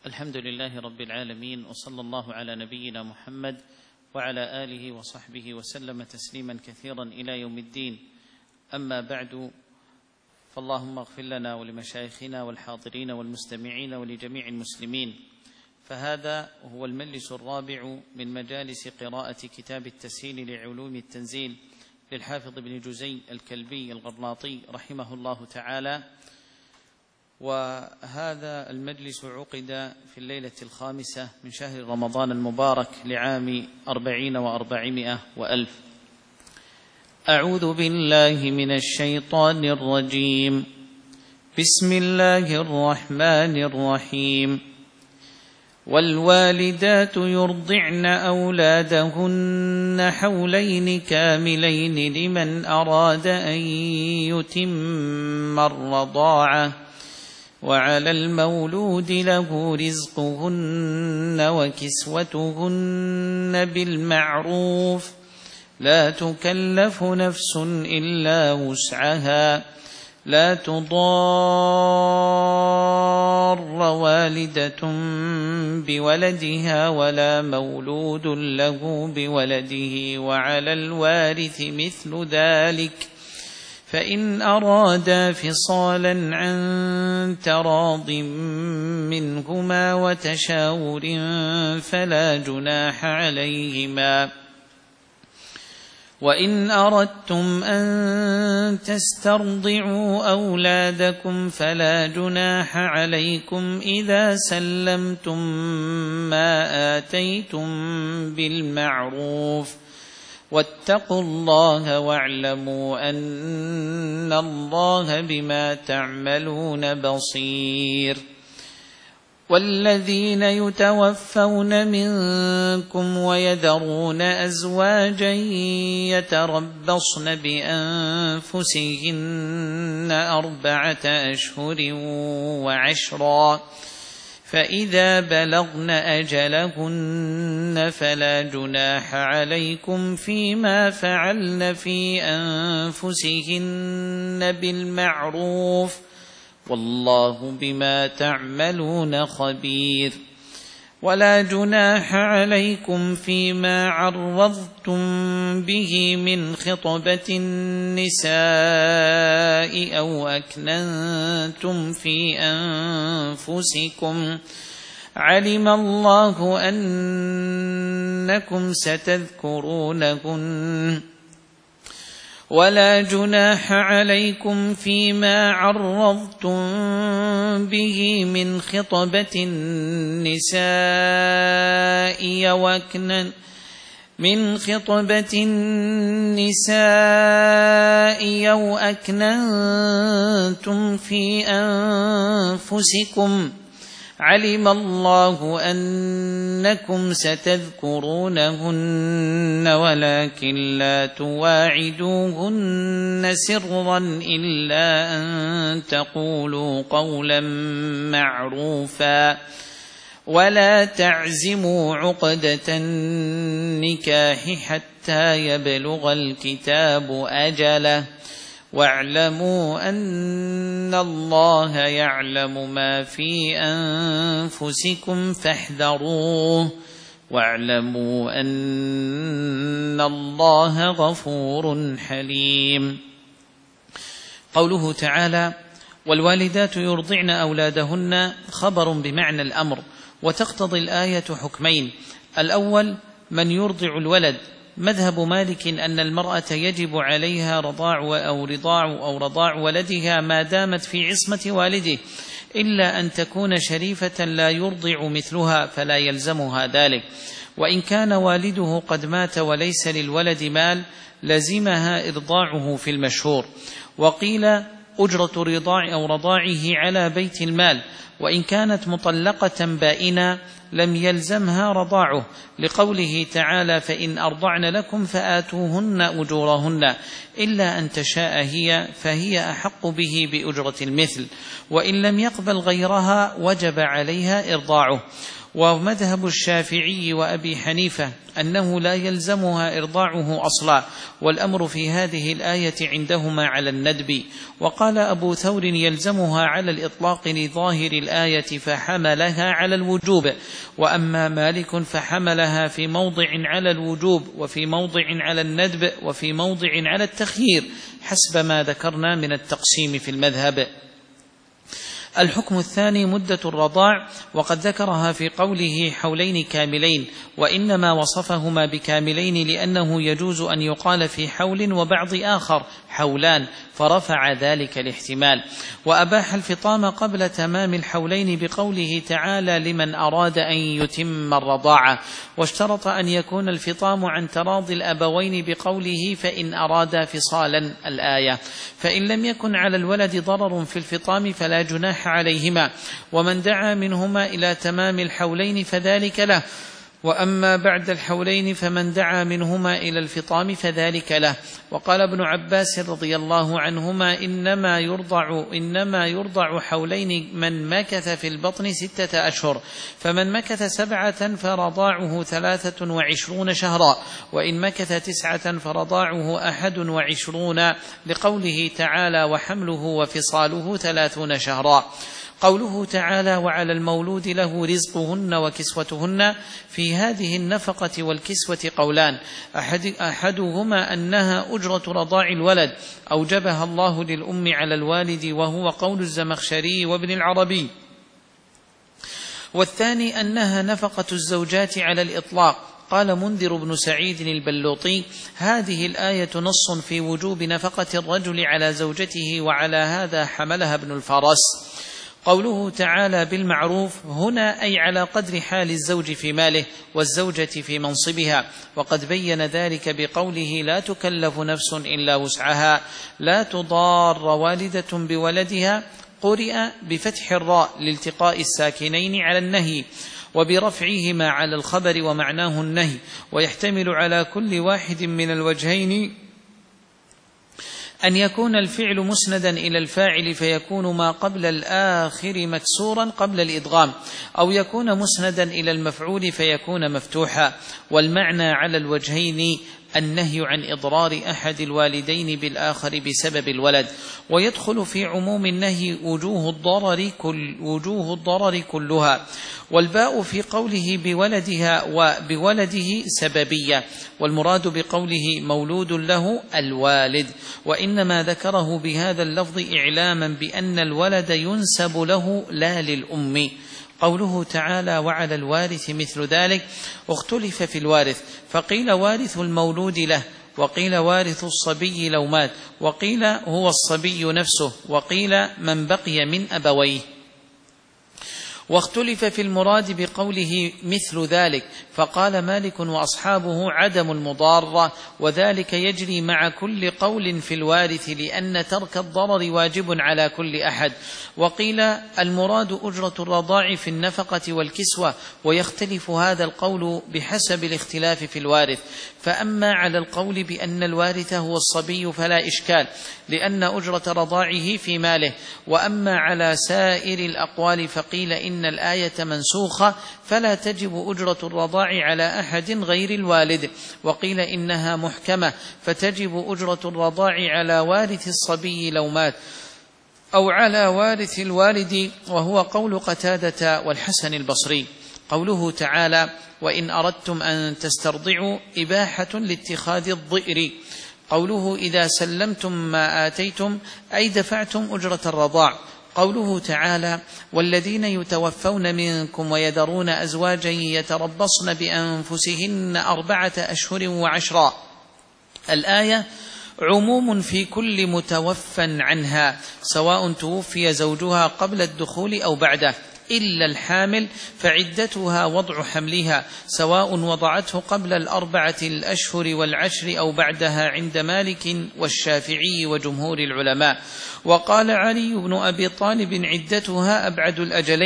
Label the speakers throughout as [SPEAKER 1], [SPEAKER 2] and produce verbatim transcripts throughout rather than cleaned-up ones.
[SPEAKER 1] الحمد لله رب العالمين، وصلى الله على نبينا محمد وعلى آله وصحبه وسلم تسليما كثيرا إلى يوم الدين. أما بعد، فاللهم اغفر لنا ولمشايخنا والحاضرين والمستمعين ولجميع المسلمين. فهذا هو المجلس الرابع من مجالس قراءة كتاب التسهيل لعلوم التنزيل للحافظ ابن جزي الكلبي الغرناطي رحمه الله تعالى، وهذا المجلس عقد في الليلة الخامسة من شهر رمضان المبارك لعام أربعين وأربعمائة وألف. أعوذ بالله من الشيطان الرجيم. بسم الله الرحمن الرحيم. والوالدات يرضعن أولادهن حولين كاملين لمن أراد أن يتم الرضاعة، وعلى المولود له رزقهن وكسوتهن بالمعروف، لا تكلف نفس إلا وسعها، لا تضار والدة بولدها ولا مولود له بولده، وعلى الوارث مثل ذلك، فإن أرادا فصالا عن تراض منهما وتشاور فلا جناح عليهما. وإن أردتم أن تسترضعوا أولادكم فلا جناح عليكم إذا سلمتم ما آتيتم بالمعروف، واتقوا الله واعلموا أن الله بما تعملون بصير. والذين يتوفون منكم ويذرون أزواجا يتربصن بأنفسهن أربعة أشهر وعشرا، فإذا بلغن أجلهن فلا جناح عليكم فيما فعلن في أنفسهن بالمعروف، والله بما تعملون خبير. ولا جناح عليكم فيما عرضتم به من خطبة النساء أو أكننتم في أنفسكم، علم الله أنكم ستذكرونهن. ولا جناح عليكم فيما عرضتم به من خطبة النساء وأكنن من خطبة النساء أو أكننتم في أنفسكم، علم الله أنكم ستذكرونهن ولكن لا تواعدوهن سرا إلا أن تقولوا قولا معروفا، ولا تعزموا عقدة النكاح حتى يبلغ الكتاب أجله، واعلموا أن الله يعلم ما في أنفسكم فاحذروه، واعلموا أن الله غفور حليم. قوله تعالى: والوالدات يرضعن أولادهن خبر بمعنى الأمر، وتقتضي الآية حكمين: الأول من يرضع الولد، مذهب مالك أن المرأة يجب عليها رضاع أو رضاع أو رضاع ولدها ما دامت في عصمة والده، إلا أن تكون شريفة لا يرضع مثلها فلا يلزمها ذلك، وإن كان والده قد مات وليس للولد مال لزمها إرضاعه في المشهور. وقيل أجرة رضاع أو رضاعه على بيت المال، وإن كانت مطلقة بائنة لم يلزمها رضاعه، لقوله تعالى: فإن أرضعن لكم فآتوهن أجورهن، إلا أن تشاء هي فهي أحق به بأجرة المثل، وإن لم يقبل غيرها وجب عليها إرضاعه. ومذهب الشافعي وأبي حنيفة أنه لا يلزمها إرضاعه أصلا، والأمر في هذه الآية عندهما على الندب. وقال أبو ثور: يلزمها على الإطلاق لظاهر الآية فحملها على الوجوب. وأما مالك فحملها في موضع على الوجوب، وفي موضع على الندب، وفي موضع على التخيير، حسب ما ذكرنا من التقسيم في المذهب. الحكم الثاني مدة الرضاع، وقد ذكرها في قوله حولين كاملين، وإنما وصفهما بكاملين لأنه يجوز أن يقال في حول وبعض آخر حولان، فرفع ذلك الاحتمال. وأباح الفطام قبل تمام الحولين بقوله تعالى: لمن أراد أن يتم الرضاعة، واشترط أن يكون الفطام عن تراضي الأبوين بقوله: فإن أرادا فصالا الآية. فإن لم يكن على الولد ضرر في الفطام فلا جناح عليهما، ومن دعا منهما إلى تمام الحولين فذلك له، وأما بعد الحولين فمن دعا منهما إلى الفطام فذلك له. وقال ابن عباس رضي الله عنهما: إنما يرضع, إنما يرضع حولين من مكث في البطن ستة أشهر، فمن مكث سبعة فرضاعه ثلاثة وعشرون شهرا، وإن مكث تسعة فرضاعه أحد وعشرون، لقوله تعالى: وحمله وفصاله ثلاثون شهرا. قوله تعالى: وعلى المولود له رزقهن وكسوتهن، في هذه النفقة والكسوة قولان، أحد أحدهما أنها أجرة رضاع الولد أوجبها الله للأم على الوالد، وهو قول الزمخشري وابن العربي، والثاني أنها نفقة الزوجات على الإطلاق. قال منذر بن سعيد البلوطي: هذه الآية نص في وجوب نفقة الرجل على زوجته، وعلى هذا حملها ابن الفرس. قوله تعالى: بالمعروف هنا أي على قدر حال الزوج في ماله، والزوجة في منصبها، وقد بين ذلك بقوله: لا تكلف نفس إلا وسعها، لا تضار والدة بولدها، قرئ بفتح الراء لالتقاء الساكنين على النهي، وبرفعهما على الخبر ومعناه النهي، ويحتمل على كل واحد من الوجهين أن يكون الفعل مسندا إلى الفاعل فيكون ما قبل الآخر مكسورا قبل الإدغام، أو يكون مسندا إلى المفعول فيكون مفتوحا. والمعنى على الوجهين النهي عن إضرار أحد الوالدين بالآخر بسبب الولد، ويدخل في عموم النهي وجوه الضرر, كل وجوه الضرر كلها. والباء في قوله بولدها وبولده سببية، والمراد بقوله مولود له الوالد، وإنما ذكره بهذا اللفظ إعلاما بأن الولد ينسب له لا للأم. قوله تعالى: وعلى الوارث مثل ذلك، اختلف في الوارث، فقيل وارث المولود له، وقيل وارث الصبي لو مات، وقيل هو الصبي نفسه، وقيل من بقي من أبويه. واختلف في المراد بقوله مثل ذلك، فقال مالك وأصحابه عدم المضارة، وذلك يجري مع كل قول في الوارث، لأن ترك الضرر واجب على كل أحد. وقيل المراد أجرة الرضاع في النفقة والكسوة، ويختلف هذا القول بحسب الاختلاف في الوارث. فأما على القول بأن الوارث هو الصبي فلا إشكال، لأن أجرة رضاعه في ماله. وأما على سائر الأقوال فقيل إن الآية منسوخة، فلا تجب أجرة الرضاع على أحد غير الوالد. وقيل إنها محكمة، فتجب أجرة الرضاع على وارث الصبي لو مات، أو على وارث الوالد، وهو قول قتادة والحسن البصري. قوله تعالى: وإن أردتم أن تسترضعوا، إباحة لاتخاذ الضئر. قوله إذا سلمتم ما آتيتم، أي دفعتم أجرة الرضاع. قوله تعالى: والذين يتوفون منكم ويذرون أزواجا يتربصن بأنفسهن أربعة أشهر وعشرا. الآية عموم في كل متوفى عنها، سواء توفي زوجها قبل الدخول أو بعده، إلا الحامل فعدتها وضع حملها، سواء وضعته قبل الأربعة الأشهر والعشر أو بعدها، عند مالك والشافعي وجمهور العلماء. وقال علي بن أبي طالب: عدتها أبعد الأجلين،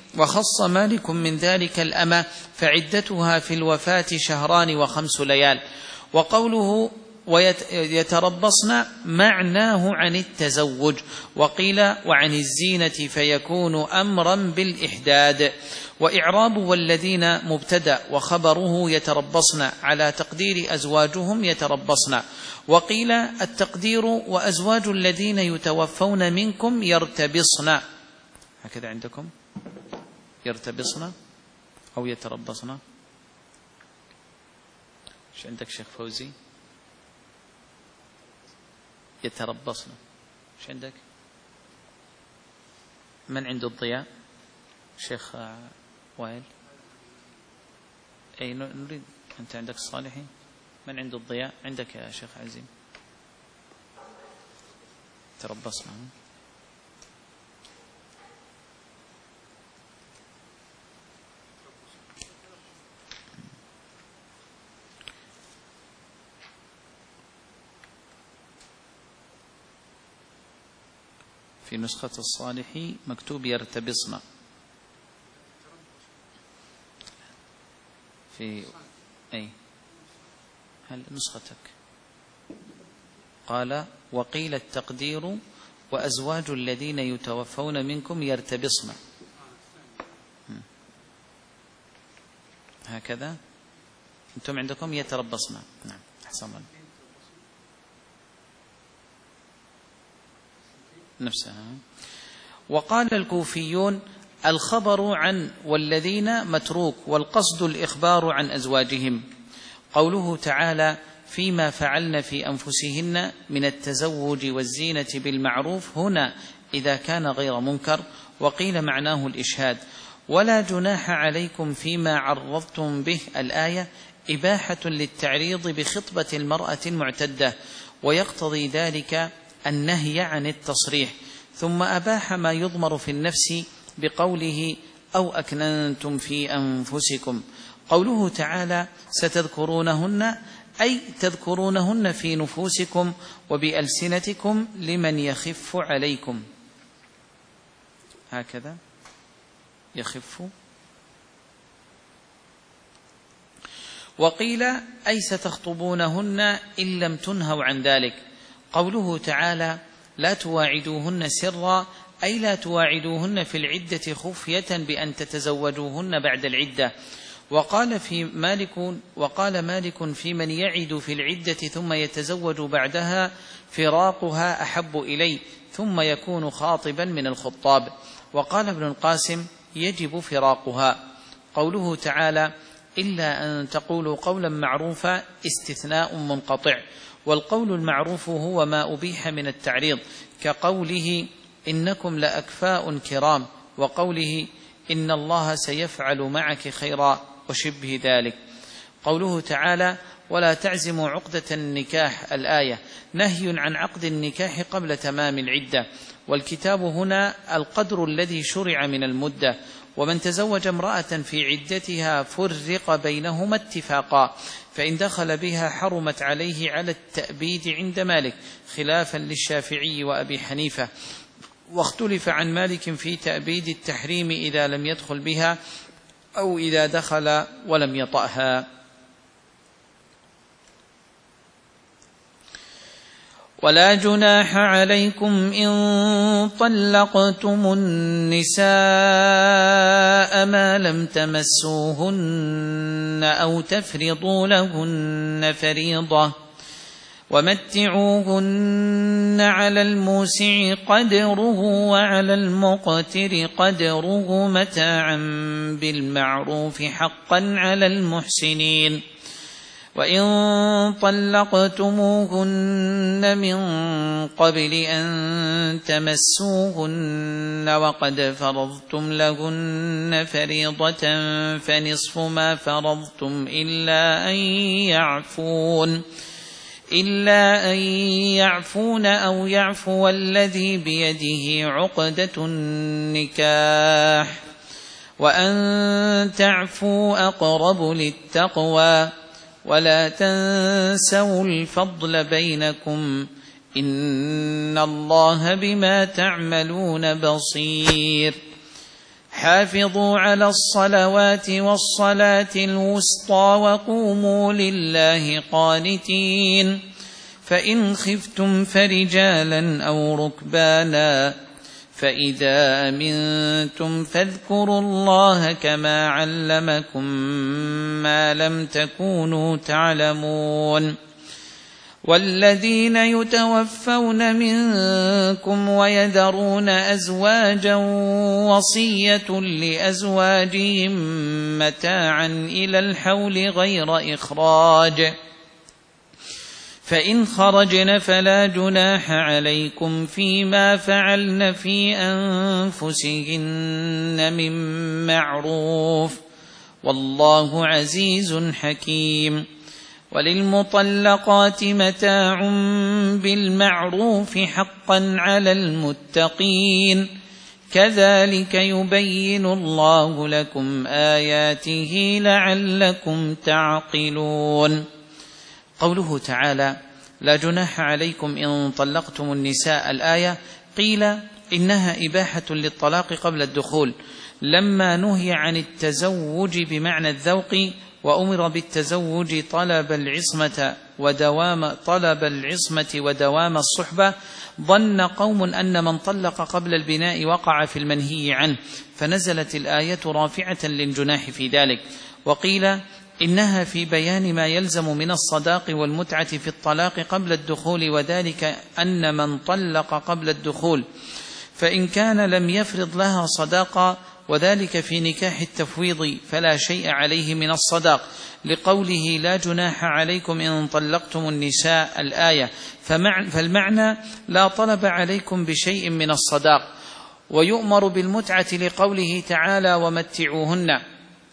[SPEAKER 1] وخص مالك من ذلك الأمة فعدتها في الوفاة شهران وخمس ليال. وقوله ويتربصن معناه عن التزوج، وقيل وعن الزينة فيكون أمرا بالإحداد. وإعراب والذين مبتدأ وخبره يتربصن على تقدير أزواجهم يتربصن. وقيل التقدير وأزواج الذين يتوفون منكم يرتبصن، هكذا عندكم يرتبصن أو يتربصن. ايش عندك شيخ فوزي؟ يتربصن. ايش عندك؟ من عنده الضياء؟ شيخ وائل. اي نريد. انت عندك الصالحي؟ من عنده الضياء؟ عندك يا شيخ عزيم. تربصنا. في نسخة الصالحي مكتوب يرتبصن. في أي هل نسختك؟ قال وقيل التقدير وأزواج الذين يتوفون منكم يرتبصن، هكذا أنتم عندكم يتربصن. نعم أحسن الله. نفسها. وقال الكوفيون الخبر عن والذين متروك، والقصد الإخبار عن أزواجهم. قوله تعالى فيما فعلن في أنفسهن من التزوج والزينة بالمعروف هنا إذا كان غير منكر. وقيل معناه الإشهاد. ولا جناح عليكم فيما عرضتم به الآية إباحة للتعريض بخطبة المرأة المعتدة، ويقتضي ذلك النهي عن التصريح. ثم أباح ما يضمر في النفس بقوله أو أكننتم في أنفسكم. قوله تعالى ستذكرونهن أي تذكرونهن في نفوسكم وبألسنتكم لمن يخف عليكم، هكذا يخف. وقيل أي ستخطبونهن إن لم تنهوا عن ذلك. قوله تعالى لا تواعدوهن سرا أي لا تواعدوهن في العدة خفية بأن تتزوجوهن بعد العدة. وقال في مالك وقال مالك في من يعد في العدة ثم يتزوج بعدها فراقها أحب إلي ثم يكون خاطبا من الخطاب. وقال ابن القاسم يجب فراقها. قوله تعالى إلا أن تقولوا قولا معروفا استثناء منقطع. والقول المعروف هو ما أبيح من التعريض كقوله إنكم لأكفاء كرام، وقوله إن الله سيفعل معك خيرا وشبه ذلك. قوله تعالى ولا تعزموا عقدة النكاح الآية نهي عن عقد النكاح قبل تمام العدة. والكتاب هنا القدر الذي شرع من المدة. ومن تزوج امرأة في عدتها فرق بينهما اتفاقا، فإن دخل بها حرمت عليه على التأبيد عند مالك خلافا للشافعي وأبي حنيفة. واختلف عن مالك في تأبيد التحريم إذا لم يدخل بها أو إذا دخل ولم يطأها. ولا جناح عليكم إن طلقتم النساء ما لم تمسوهن أو تفرضوا لهن فريضة ومتعوهن على الموسع قدره وعلى المقتر قدره متاعا بالمعروف حقا على المحسنين. وإن طلقتموهن من قبل أن تمسوهن وقد فرضتم لهن فريضة فنصف ما فرضتم إلا أن يعفون إلا أن يعفون أو يعفو الذي بيده عقدة النكاح وأن تعفوا أقرب للتقوى ولا تنسوا الفضل بينكم إن الله بما تعملون بصير. حافظوا على الصلوات والصلاة الوسطى وقوموا لله قانتين فإن خفتم فرجالا أو ركبانا فإذا أمنتم فاذكروا الله كما علمكم ما لم تكونوا تعلمون والذين يتوفون منكم ويذرون أزواجا وصية لأزواجهم متاعا إلى الحول غير إخراج فإن خرجن فلا جناح عليكم فيما فعلن في أنفسهن من معروف والله عزيز حكيم وللمطلقات متاع بالمعروف حقا على المتقين كذلك يبين الله لكم آياته لعلكم تعقلون. قوله تعالى لا جناح عليكم إن طلقتم النساء الآية قيل إنها إباحة للطلاق قبل الدخول لما نهي عن التزوج بمعنى الذوق وأمر بالتزوج طلب العصمة ودوام طلب العصمة ودوام الصحبة ظن قوم أن من طلق قبل البناء وقع في المنهي عنه فنزلت الآية رافعة للجناح في ذلك. وقيل إنها في بيان ما يلزم من الصداق والمتعة في الطلاق قبل الدخول وذلك أن من طلق قبل الدخول فإن كان لم يفرض لها صداقا وذلك في نكاح التفويض فلا شيء عليه من الصداق لقوله لا جناح عليكم إن طلقتم النساء الآية فالمعنى لا طلب عليكم بشيء من الصداق. ويؤمر بالمتعة لقوله تعالى ومتعوهن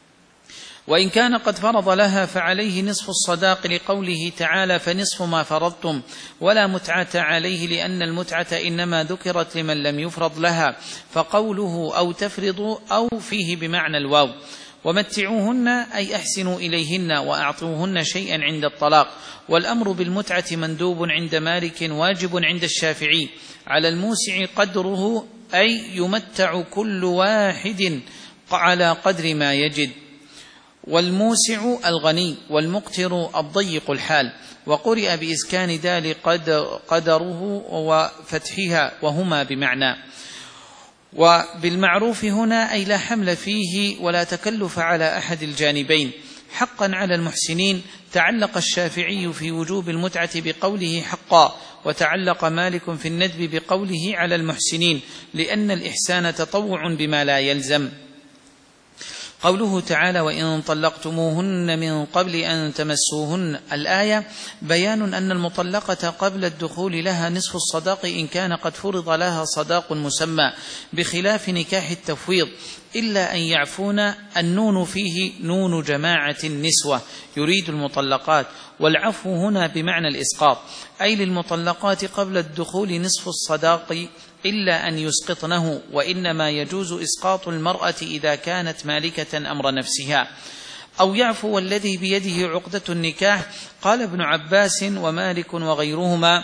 [SPEAKER 1] وإن كان قد فرض لها فعليه نصف الصداق لقوله تعالى فنصف ما فرضتم ولا متعة عليه لأن المتعة إنما ذكرت لمن لم يفرض لها فقوله أو تفرضوا أو فيه بمعنى الواو. ومتعوهن أي أحسنوا إليهن وأعطوهن شيئا عند الطلاق والأمر بالمتعة مندوب عند مالك واجب عند الشافعي على الموسع قدره أي يمتع كل واحد على قدر ما يجد والموسع الغني والمقتر الضيق الحال وقرئ بإسكان دال قدره وفتحها وهما بمعنى. وبالمعروف هنا أي لا حمل فيه ولا تكلف على أحد الجانبين حقا على المحسنين تعلق الشافعي في وجوب المتعة بقوله حقا وتعلق مالك في الندب بقوله على المحسنين لأن الإحسان تطوع بما لا يلزم. قوله تعالى وإن طلقتموهن من قبل أن تمسوهن الآية بيان أن المطلقة قبل الدخول لها نصف الصداق إن كان قد فرض لها صداق مسمى بخلاف نكاح التفويض إلا أن يعفون النون فيه نون جماعة النسوة يريد المطلقات والعفو هنا بمعنى الإسقاط أي للمطلقات قبل الدخول نصف الصداق إلا أن يسقطنه وإنما يجوز إسقاط المرأة إذا كانت مالكة أمر نفسها أو يعفو والذي بيده عقدة النكاح. قال ابن عباس ومالك وغيرهما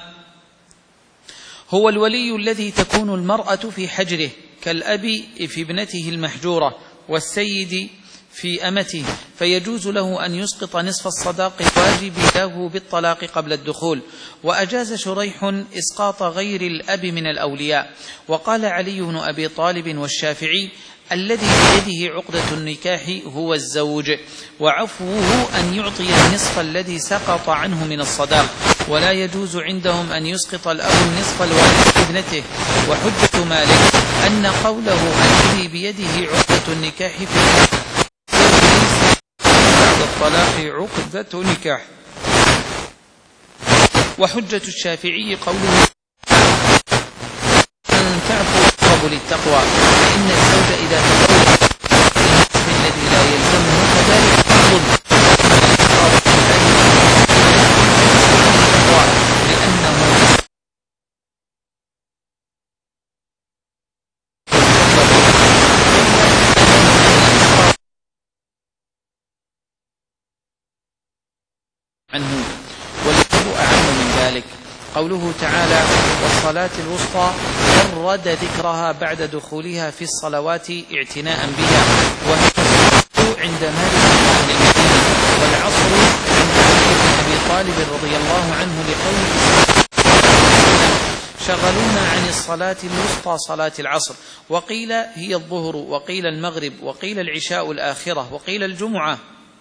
[SPEAKER 1] هو الولي الذي تكون المرأة في حجره كالأب في ابنته المحجورة والسيد في أمته فيجوز له أن يسقط نصف الصداق الواجب له بالطلاق قبل الدخول. وأجاز شريح إسقاط غير الأب من الأولياء. وقال علي بن أبي طالب والشافعي الذي بيده عقدة النكاح هو الزوج وعفوه أن يعطي النصف الذي سقط عنه من الصداق ولا يجوز عندهم أن يسقط الأب النصف الواجب ابنته. وحجة مالك أن قوله الذي بيده عقدة النكاح في الطلاق عقدة نكاح. وحجة الشافعي قوله أن تعفوا أقرب للتقوى فإن الزوج إذا تزوج بالنصف الذي لا يلزمه كذلك فرض لأنه عنه والأمر أعم من ذلك. قوله تعالى والصلاة الوسطى جرد ذكرها بعد دخولها في الصلوات اعتناء بها، وهي عند مالك أهل المدينة، والعصر عند علي بن أبي طالب رضي الله عنه لقوله شغلونا عن الصلاة الوسطى صلاة العصر، وقيل هي الظهر، وقيل المغرب، وقيل العشاء الآخرة، وقيل الجمعة.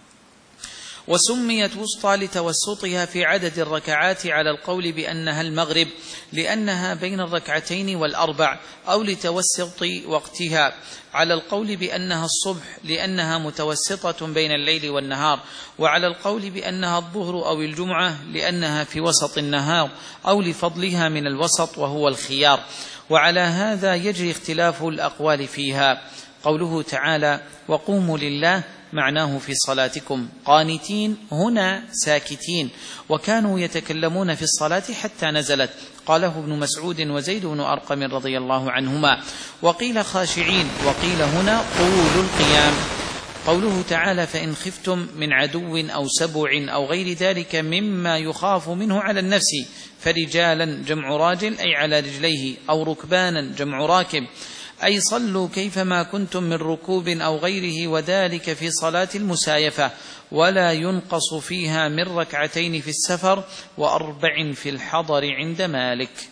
[SPEAKER 1] وسميت وسطى لتوسطها في عدد الركعات على القول بأنها المغرب لأنها بين الركعتين والأربع، أو لتوسط وقتها على القول بأنها الصبح لأنها متوسطة بين الليل والنهار، وعلى القول بأنها الظهر أو الجمعة لأنها في وسط النهار، أو لفضلها من الوسط وهو الخيار. وعلى هذا يجري اختلاف الأقوال فيها. قوله تعالى وقوموا لله معناه في صلاتكم، قانتين هنا ساكتين، وكانوا يتكلمون في الصلاة حتى نزلت، قاله ابن مسعود وزيد بن أرقم رضي الله عنهما. وقيل خاشعين، وقيل هنا طول القيام. قوله تعالى فإن خفتم من عدو أو سبع أو غير ذلك مما يخاف منه على النفس فرجالا جمع راجل أي على رجليه، أو ركبانا جمع راكب، أي صلوا كيفما كنتم من ركوب أو غيره، وذلك في صلاة المسايفة، ولا ينقص فيها من ركعتين في السفر وأربع في الحضر عند مالك.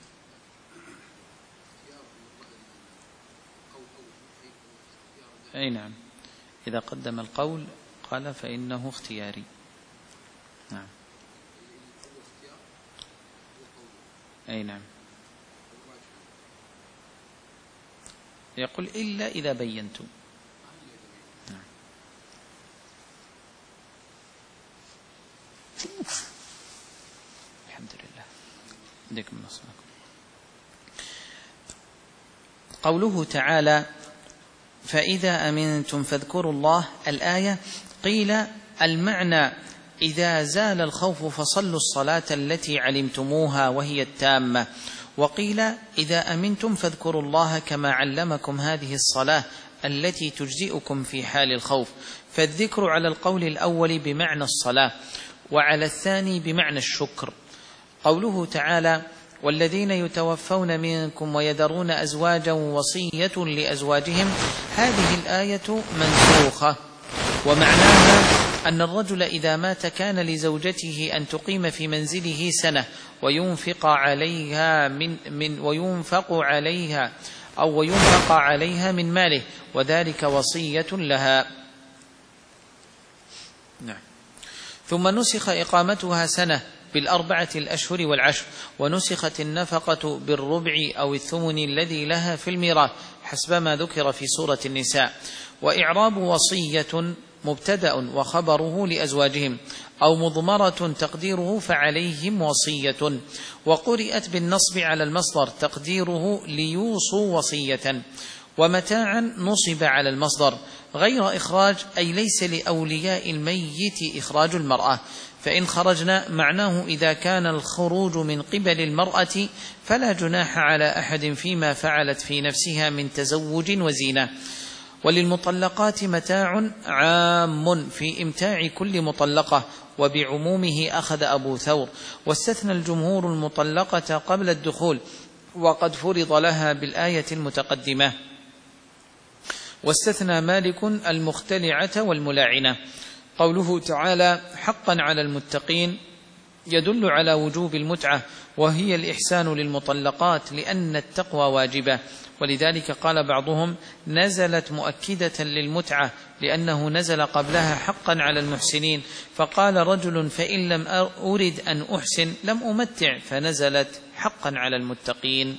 [SPEAKER 1] أي نعم، إذا قدم القول قال فإنه اختياري. نعم. أي نعم، يقول إلا إذا بينتم. نعم. الحمد لله. عندكم نصركم. قوله تعالى فإذا أمنتم فاذكروا الله، الآية قيل المعنى إذا زال الخوف فصلوا الصلاة التي علمتموها وهي التامة، وقيل إذا أمنتم فاذكروا الله كما علمكم هذه الصلاة التي تجزئكم في حال الخوف، فالذكر على القول الأول بمعنى الصلاة، وعلى الثاني بمعنى الشكر. قوله تعالى والذين يتوفون منكم ويذرون أزواجا وصية لأزواجهم، هذه الآية منسوخة، ومعناها أن الرجل إذا مات كان لزوجته أن تقيم في منزله سنة وينفق عليها من, من وينفق عليها أو وينفق عليها من ماله، وذلك وصية لها. نعم. ثم نسخ إقامتها سنة بالأربعة الأشهر والعشر، ونسخت النفقة بالربع أو الثمن الذي لها في الميراث حسب ما ذكر في سورة النساء. وإعراب وصية مبتدأ وخبره لأزواجهم، أو مضمرة تقديره فعليهم وصية، وقرئت بالنصب على المصدر تقديره ليوصوا وصية، ومتاعا نصب على المصدر غير إخراج، أي ليس لأولياء الميت إخراج المرأة، فإن خرجنا معناه إذا كان الخروج من قبل المرأة فلا جناح على أحد فيما فعلت في نفسها من تزوج وزينة. وللمطلقات متاع عام في إمتاع كل مطلقة، وبعمومه أخذ أبو ثور، واستثنى الجمهور المطلقة قبل الدخول وقد فرض لها بالآية المتقدمة، واستثنى مالك المختلعة والملاعنة. قوله تعالى حقا على المتقين يدل على وجوب المتعة، وهي الإحسان للمطلقات لأن التقوى واجبة، ولذلك قال بعضهم نزلت مؤكدة للمتعة لأنه نزل قبلها حقا على المحسنين، فقال رجل فإن لم أرد أن أحسن لم أمتع، فنزلت حقا على المتقين.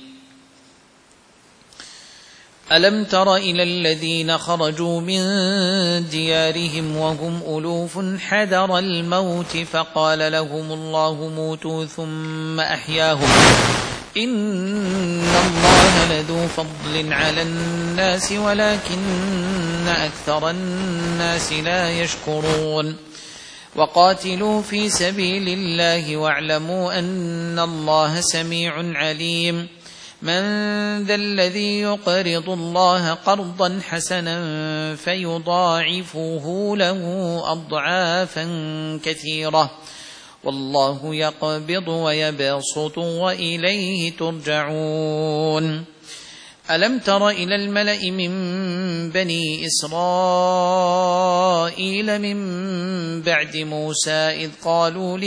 [SPEAKER 1] ألم تر إلى الذين خرجوا من ديارهم وهم ألوف حذر الموت فقال لهم الله موتوا ثم أحياهم إن الله لذو فضل على الناس ولكن أكثر الناس لا يشكرون. وقاتلوا في سبيل الله واعلموا أن الله سميع عليم. من ذا الذي يقرض الله قرضا حسنا فيضاعفه له أضعافا كثيرة والله يقبض ويبسط وإليه ترجعون. ألم تر إلى الملأ من بني إسرائيل من بعد موسى إذ قالوا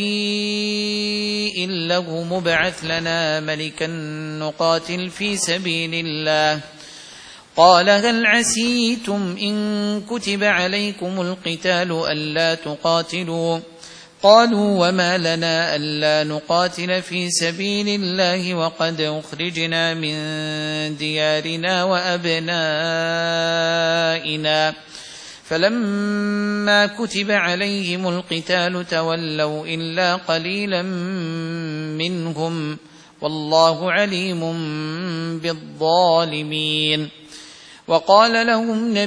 [SPEAKER 1] لنبي له مبعث لنا ملكا نقاتل في سبيل الله قال هل عسيتم إن كتب عليكم القتال ألا تقاتلوا قالوا وما لنا ألا نقاتل في سبيل الله وقد أخرجنا من ديارنا وأبنائنا فلما كتب عليهم القتال تولوا إلا قليلا منهم والله عليم بالظالمين. وقال لهم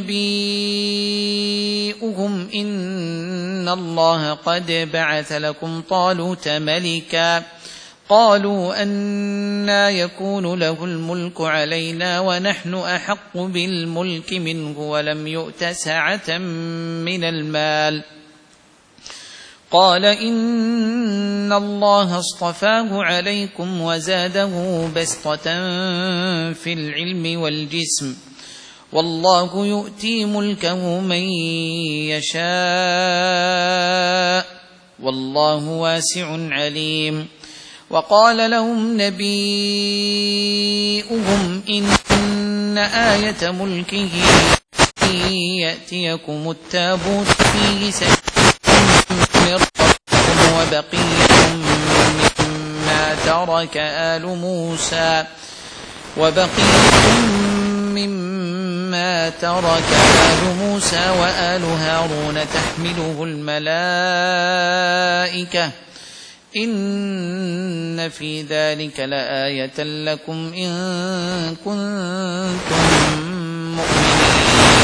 [SPEAKER 1] نبيؤهم إن الله قد بعث لكم طالوت ملكا قالوا أنى يكون له الملك علينا ونحن أحق بالملك منه ولم يؤت سعة من المال قال إن الله اصطفاه عليكم وزاده بسطة في العلم والجسم والله يؤتي ملكه من يشاء والله واسع عليم. وقال لهم نبيؤهم إن آية ملكه يأتيكم التابوت فيه سكينة من ربكم وبقية مما ترك آل موسى وبقية مما ترك آل موسى وآل هارون تحمله الملائكة إن في ذلك لآية لكم إن كنتم مؤمنين.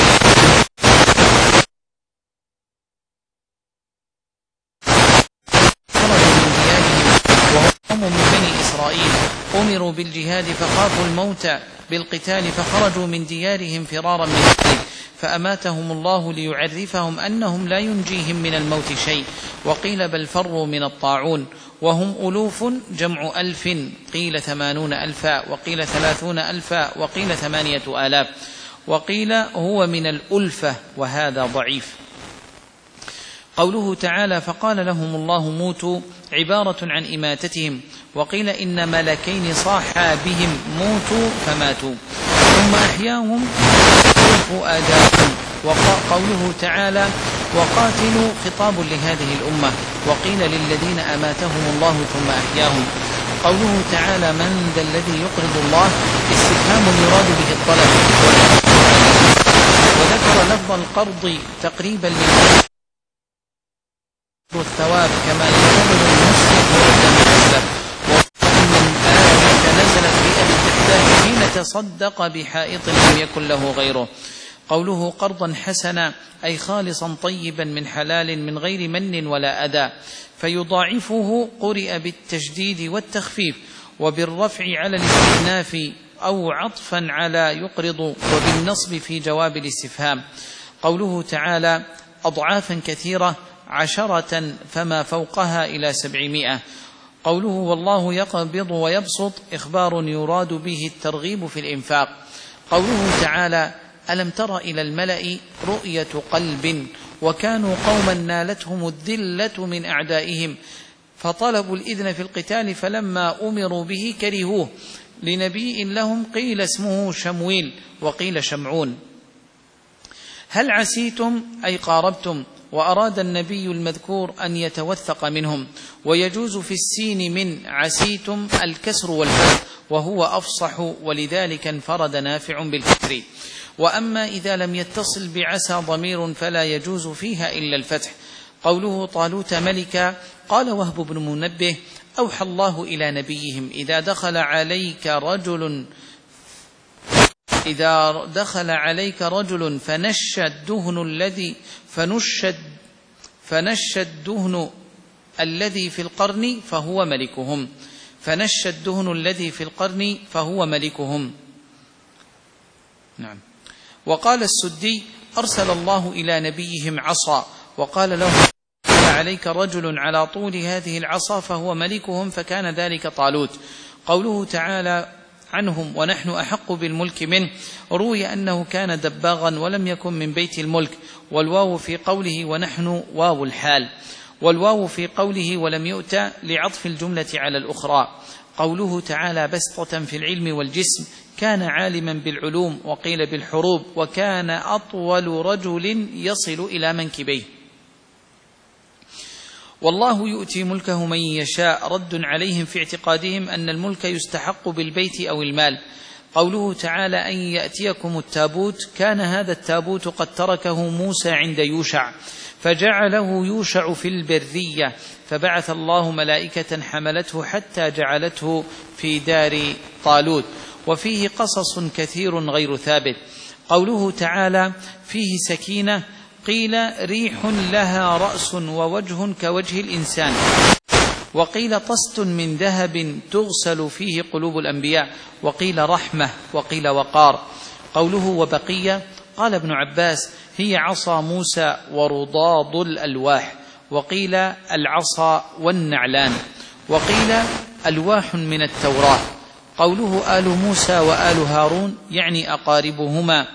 [SPEAKER 1] وهم من بني إسرائيل أمروا بالجهاد فخافوا الموت بالقتال فخرجوا من ديارهم فرارا من أهله فأماتهم الله ليعرفهم أنهم لا ينجيهم من الموت شيء. وقيل بل فروا من الطاعون وهم ألوف جمع ألف قيل ثمانون ألفا وقيل ثلاثون ألفا وقيل ثمانية آلاف وقيل هو من الألفة وهذا ضعيف. قوله تعالى فقال لهم الله موتوا عبارة عن إماتتهم وقيل إن ملكين صاحا بهم موتوا فماتوا ثم أحياهم فؤاداهم. وقوله تعالى وقاتلوا خطاب لهذه الأمة وقيل للذين أماتهم الله ثم أحياهم. قوله تعالى من ذا الذي يقرض الله استفهام يراد به الطلب وذكر لفظ القرض تقريبا للثواب الثواب كما يقول المسلم ورد من أسلف. ومن آية نزلت في أبي الدحداح حين تصدق بحائط لم يكن له غيره. قوله قرضا حسنا أي خالصا طيبا من حلال من غير من ولا أذى فيضاعفه قرئ بالتشديد والتخفيف وبالرفع على الاستئناف أو عطفا على يقرض وبالنصب في جواب الاستفهام. قوله تعالى أضعافا كثيرة عشرة فما فوقها إلى سبعمائة. قوله والله يقبض ويبسط إخبار يراد به الترغيب في الإنفاق. قوله تعالى ألم تر إلى الملأ رؤية قلب وكانوا قوما نالتهم الذلة من أعدائهم فطلبوا الإذن في القتال فلما أمروا به كرهوه لنبي لهم قيل اسمه شمويل وقيل شمعون. هل عسيتم أي قاربتم وأراد النبي المذكور أن يتوثق منهم ويجوز في السين من عسيتم الكسر والفتح وهو أفصح ولذلك انفرد نافع بالكسر. وأما إذا لم يتصل بعسى ضمير فلا يجوز فيها إلا الفتح. قوله طالوت ملكا قال وهب بن منبه أوحى الله إلى نبيهم إذا دخل عليك رجل إذا دخل عليك رجل فنش الدهن الذي فنش فنش الدهن الذي في القرن فهو ملكهم فنش الدهن الذي في القرن فهو ملكهم. نعم. وقال السدي أرسل الله إلى نبيهم عصا وقال له عليك رجل على طول هذه العصا فهو ملكهم، فكان ذلك طالوت. قوله تعالى عنهم ونحن أحق بالملك منه، روي أنه كان دباغا ولم يكن من بيت الملك، والواو في قوله ونحن واو الحال، والواو في قوله ولم يؤت لعطف الجملة على الأخرى. قوله تعالى بسطة في العلم والجسم، كان عالما بالعلوم وقيل بالحروب، وكان أطول رجل يصل إلى منكبيه. والله يؤتي ملكه من يشاء، رد عليهم في اعتقادهم أن الملك يستحق بالبيت أو المال. قوله تعالى أن يأتيكم التابوت، كان هذا التابوت قد تركه موسى عند يوشع، فجعله يوشع في البرية، فبعث الله ملائكة حملته حتى جعلته في دار طالوت. وفيه قصص كثير غير ثابت. قوله تعالى فيه سكينة، قيل ريح لها رأس ووجه كوجه الإنسان، وقيل طست من ذهب تغسل فيه قلوب الأنبياء، وقيل رحمة، وقيل وقار. قوله وبقية، قال ابن عباس هي عصا موسى ورضاض الألواح، وقيل العصا والنعلان، وقيل ألواح من التوراة. قوله آل موسى وآل هارون يعني أقاربهما.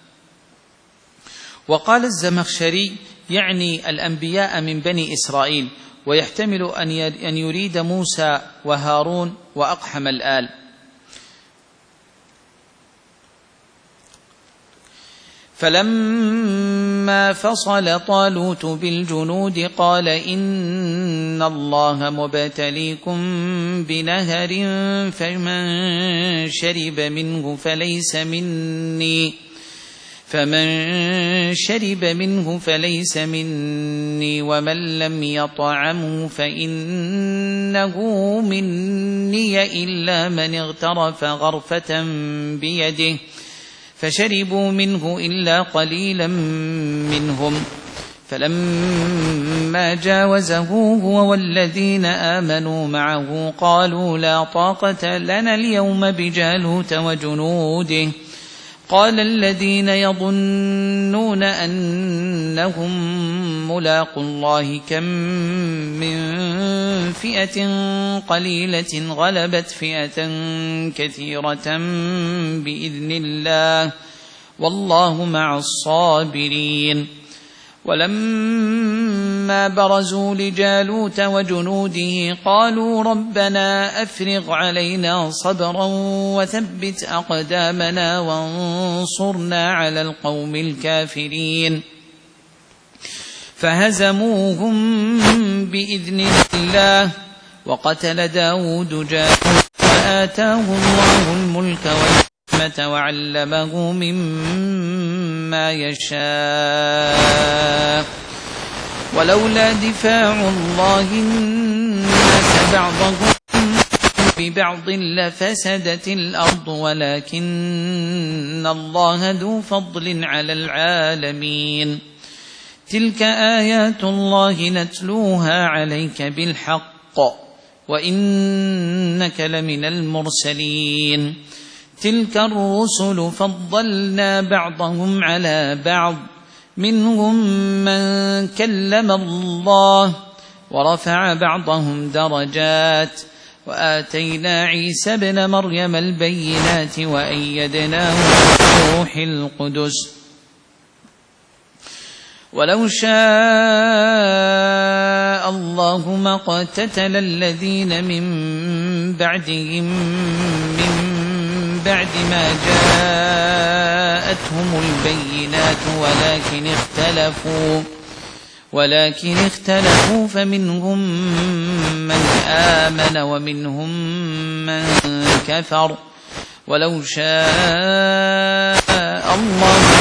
[SPEAKER 1] وقال الزمخشري يعني الأنبياء من بني إسرائيل، ويحتمل أن يريد موسى وهارون وأقحم الآل. فلما فصل طالوت بالجنود قال إن الله مبتليكم بنهر فمن شرب منه فليس مني فمن شرب منه فليس مني ومن لم يطعمه فإنه مني إلا من اغترف غرفة بيده، فشربوا منه إلا قليلا منهم. فلما جاوزه هو والذين آمنوا معه قالوا لا طاقة لنا اليوم بجالوت وجنوده. قال الذين يظنون أنهم ملاقو الله كم من فئة قليلة غلبت فئة كثيرة بإذن الله والله مع الصابرين. ولما برزوا لجالوت وجنوده قالوا ربنا أفرغ علينا صبرا وثبت أقدامنا وانصرنا على القوم الكافرين. فهزموهم بإذن الله وقتل داود جالوت وآتاه الله الملك والحكمة وعلمه مما يشاء. ولولا دفاع الله الناس بعضهم ببعض لفسدت الأرض ولكن الله ذو فضل على العالمين. تلك آيات الله نتلوها عليك بالحق وإنك لمن المرسلين. تلك الرسل فضلنا بعضهم على بعض منهم من كلم الله ورفع بعضهم درجات وآتينا عيسى ابن مريم البينات وأيدناه بروح القدس. ولو شاء الله ما اقتتل الذين من بعدهم من بعد ما جاءتهم البينات ولكن اختلفوا ولكن اختلفوا فمنهم من آمن ومنهم من كفر. ولو شاء الله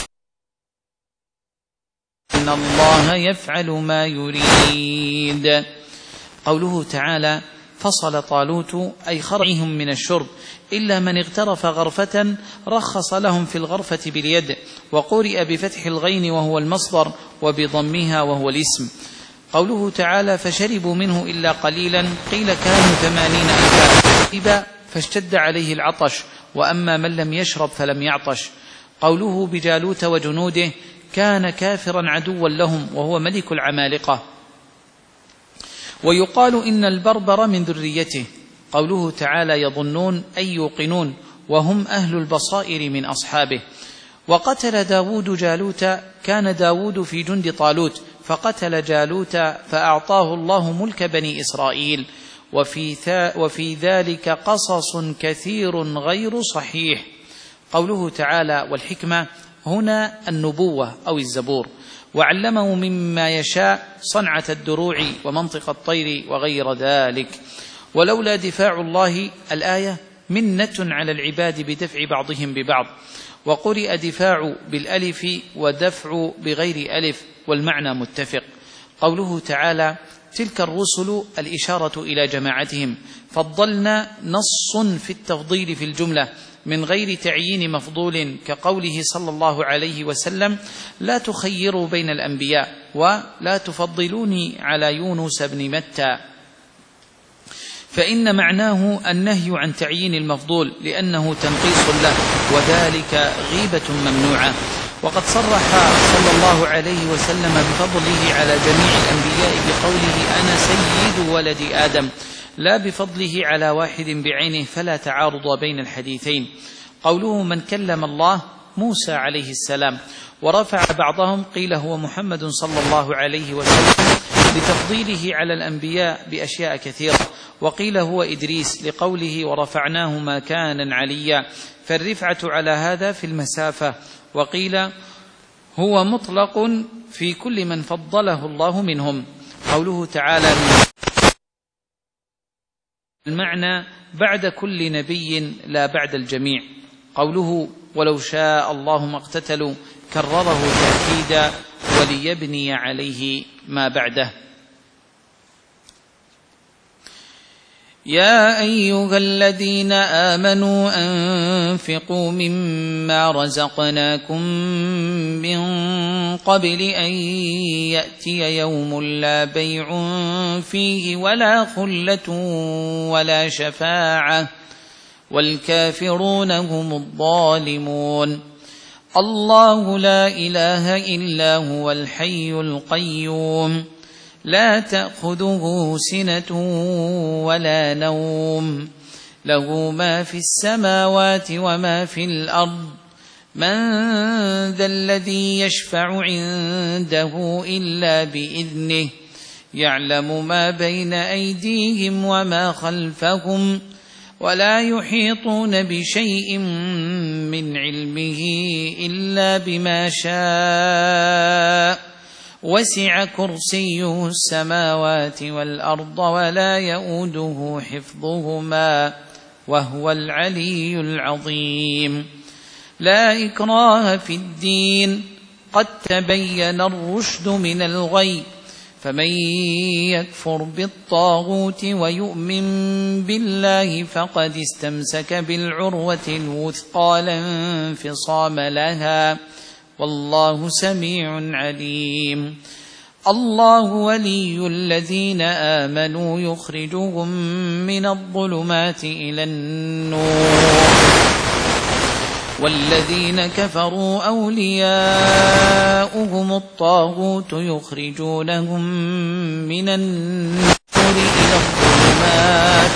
[SPEAKER 1] إن الله يفعل ما يريد. قوله تعالى فصل طالوت أي خرجهم من الشرب إلا من اغترف غرفة رخص لهم في الغرفة باليد، وقرئ بفتح الغين وهو المصدر وبضمها وهو الاسم. قوله تعالى فشربوا منه إلا قليلا قيل كانوا ثمانين ألفا فاشتد عليه العطش، وأما من لم يشرب فلم يعطش. قوله بجالوت وجنوده كان كافرا عدوا لهم وهو ملك العمالقة. ويقال إن البربر من ذريته. قوله تعالى يظنون أي يوقنون، وهم أهل البصائر من أصحابه. وقتل داود جالوت، كان داود في جند طالوت فقتل جالوت فأعطاه الله ملك بني إسرائيل. وفي, وفي ذلك قصص كثير غير صحيح. قوله تعالى والحكمة هنا النبوة أو الزبور، وعلمه مما يشاء صنعة الدروع ومنطق الطير وغير ذلك. ولولا دفاع الله الآية منة على العباد بدفع بعضهم ببعض، وقرئ دفاع بالألف ودفع بغير ألف والمعنى متفق. قوله تعالى تلك الرسل الإشارة إلى جماعتهم، فضلنا نص في التفضيل في الجملة من غير تعيين مفضول، كقوله صلى الله عليه وسلم لا تخيروا بين الأنبياء ولا تفضلوني على يونس بن متى، فإن معناه النهي عن تعيين المفضول لأنه تنقيص له، وذلك غيبة ممنوعة. وقد صرح صلى الله عليه وسلم بفضله على جميع الأنبياء بقوله أنا سيد ولد آدم، لا بفضله على واحد بعينه، فلا تعارض بين الحديثين. قوله من كلم الله موسى عليه السلام، ورفع بعضهم قيل هو محمد صلى الله عليه وسلم لتفضيله على الأنبياء بأشياء كثيرة، وقيل هو إدريس لقوله ورفعناه مكانا عليا، فالرفعة على هذا في المسافة. وقيل هو مطلق في كل من فضله الله منهم. قوله تعالى المعنى بعد كل نبي لا بعد الجميع. قوله ولو شاء الله ما اقتتلوا كرره تأكيدا وليبني عليه ما بعده. يا أيها الذين آمنوا أنفقوا مما رزقناكم من قبل أن يأتي يوم لا بيع فيه ولا خلة ولا شفاعة والكافرون هم الظالمون. الله لا إله إلا هو الحي القيوم لا تأخذه سنة ولا نوم، له ما في السماوات وما في الأرض، من ذا الذي يشفع عنده إلا بإذنه، يعلم ما بين أيديهم وما خلفهم، ولا يحيطون بشيء من علمه إلا بما شاء، وسع كرسيه السماوات والأرض ولا يؤوده حفظهما وهو العلي العظيم. لا إكراه في الدين قد تبين الرشد من الغي، فمن يكفر بالطاغوت ويؤمن بالله فقد استمسك بالعروة الوثقى لا انفصام لها، والله سميع عليم. الله ولي الذين آمنوا يخرجهم من الظلمات إلى النور، والذين كفروا أولياؤهم الطاغوت يخرجونهم من النور إلى الظلمات،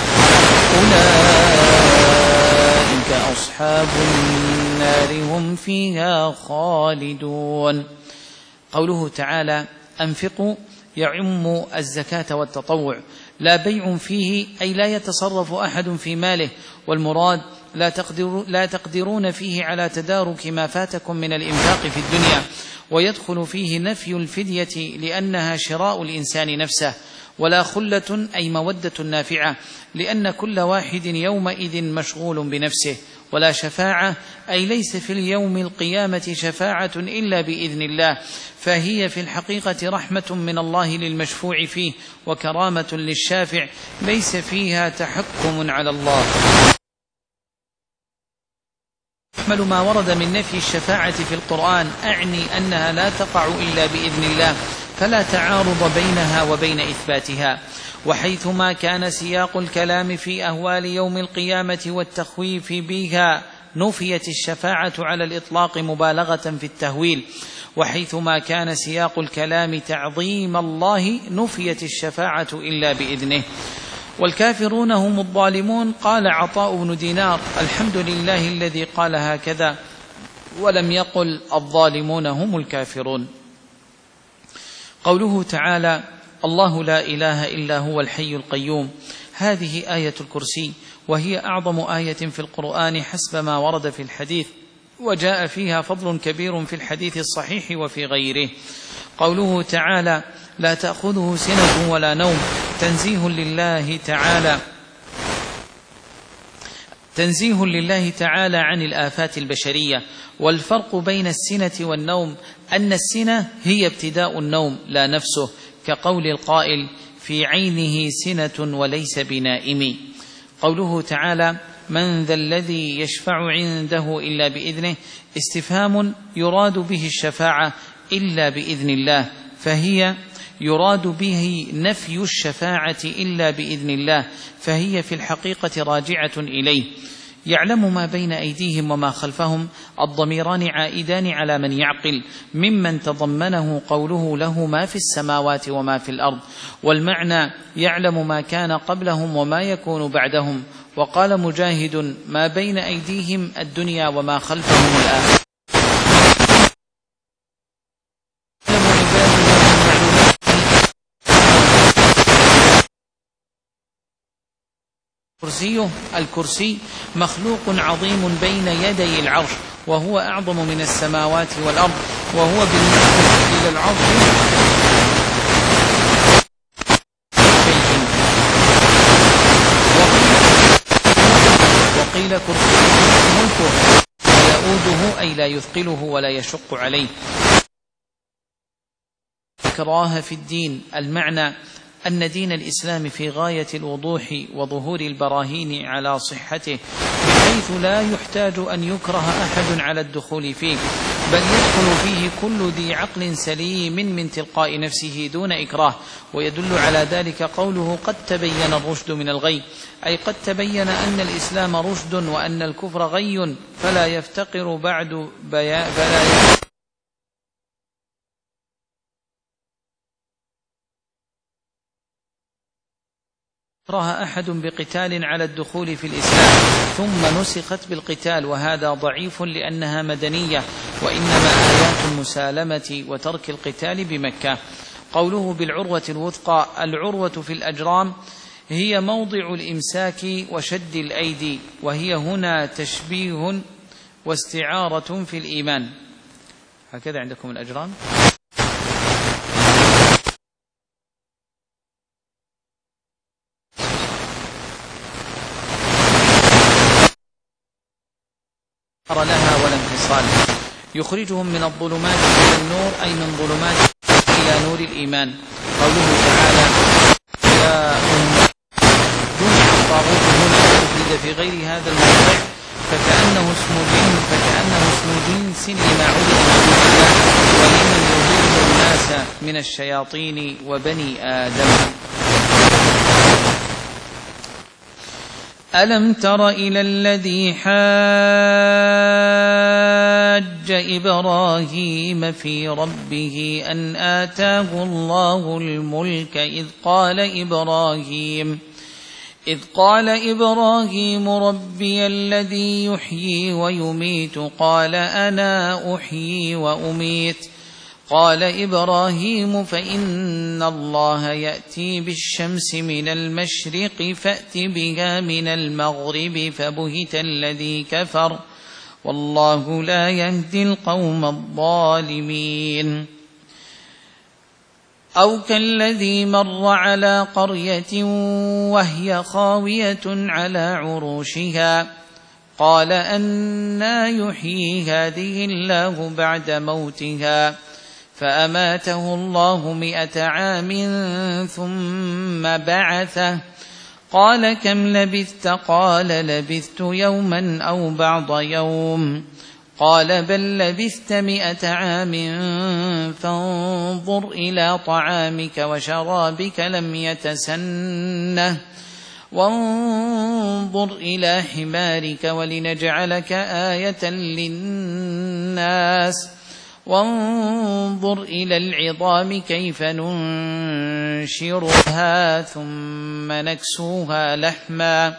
[SPEAKER 1] أولئك أصحاب النار هم فيها خالدون. قوله تعالى أنفقوا يعم الزكاة والتطوع، لا بيع فيه أي لا يتصرف أحد في ماله، والمراد لا, تقدر لا تقدرون فيه على تدارك ما فاتكم من الإنفاق في الدنيا، ويدخل فيه نفي الفدية لأنها شراء الإنسان نفسه، ولا خلة أي مودة نافعة لأن كل واحد يومئذ مشغول بنفسه، ولا شفاعة أي ليس في اليوم القيامة شفاعة إلا بإذن الله، فهي في الحقيقة رحمة من الله للمشفوع فيه وكرامة للشافع، ليس فيها تحكم على الله. يحمل ما ورد من نفي الشفاعة في القرآن، أعني أنها لا تقع إلا بإذن الله، فلا تعارض بينها وبين إثباتها. وحيثما كان سياق الكلام في أهوال يوم القيامة والتخويف بها نفيت الشفاعة على الإطلاق مبالغة في التهويل، وحيثما كان سياق الكلام تعظيم الله نفيت الشفاعة إلا بإذنه. والكافرون هم الظالمون. قال عطاء بن دينار: الحمد لله الذي قال هكذا ولم يقل الظالمون هم الكافرون. قوله تعالى: الله لا إله إلا هو الحي القيوم، هذه آية الكرسي، وهي أعظم آية في القرآن حسب ما ورد في الحديث، وجاء فيها فضل كبير في الحديث الصحيح وفي غيره. قوله تعالى: لا تأخذه سنة ولا نوم، تنزيه لله تعالى تنزيه لله تعالى عن الآفات البشرية. والفرق بين السنة والنوم أن السنة هي ابتداء النوم لا نفسه، كقول القائل: في عينه سنة وليس بنائم. قوله تعالى: من ذا الذي يشفع عنده إلا بإذنه، استفهام يراد به الشفاعة إلا بإذن الله، فهي يراد به نفي الشفاعة إلا بإذن الله، فهي في الحقيقة راجعة إليه. يعلم ما بين أيديهم وما خلفهم، الضميران عائدان على من يعقل، ممن تضمنه قوله له ما في السماوات وما في الأرض، والمعنى يعلم ما كان قبلهم وما يكون بعدهم. وقال مجاهد: ما بين أيديهم الدنيا وما خلفهم الآخرة. كرسيه الكرسي مخلوق عظيم بين يدي العرش، وهو أعظم من السماوات والأرض، وهو بالنسبة إلى العرش وقيل كرسيه ملكه لا يؤوده أي لا يثقله ولا يشق عليه. إكراه في الدين، المعنى أن دين الإسلام في غاية الوضوح وظهور البراهين على صحته، بحيث لا يحتاج أن يكره أحد على الدخول فيه، بل يدخل فيه كل ذي عقل سليم من تلقاء نفسه دون إكراه. ويدل على ذلك قوله: قد تبين الرشد من الغي، أي قد تبين أن الإسلام رشد وأن الكفر غي، فلا يفتقر بعد بيان فلا يفتقر يكره أحد بقتال على الدخول في الإسلام، ثم نسخت بالقتال، وهذا ضعيف لأنها مدنية، وإنما آيات المسالمة وترك القتال بمكة. قوله بالعروة الوثقى، العروة في الأجرام هي موضع الإمساك وشد الأيدي، وهي هنا تشبيه واستعارة في الإيمان. هكذا عندكم الأجرام. لها ولا انفصال، يخرجهم من الظلمات إلى النور، أي من ظلمات إلى نور الإيمان. قوله تعالى: يا أمة جمع الطاغوت هنا أفرد في غير هذا الموضع، فكأنه اسم جن فكأنه اسم جنس لما عبد من دون الله ولمن يضل الناس من الشياطين وبني آدم. ألم تر إلى الذي حاج إبراهيم في ربه أن آتاه الله الملك إذ قال إبراهيم إذ قال إبراهيم ربي الذي يحيي ويميت قال أنا أحيي وأميت قال إبراهيم فإن الله يأتي بالشمس من المشرق فأت بها من المغرب فبهت الذي كفر والله لا يهدي القوم الظالمين. أو كالذي مر على قرية وهي خاوية على عروشها قال أنى يحيي هذه الله بعد موتها فأماته الله مئة عام ثم بعثه قال كم لبثت قال لبثت يوما أو بعض يوم قال بل لبثت مئة عام فانظر إلى طعامك وشرابك لم يتسنه وانظر إلى حمارك ولنجعلك آية للناس وانظر إلى العظام كيف ننشرها ثم نكسوها لحما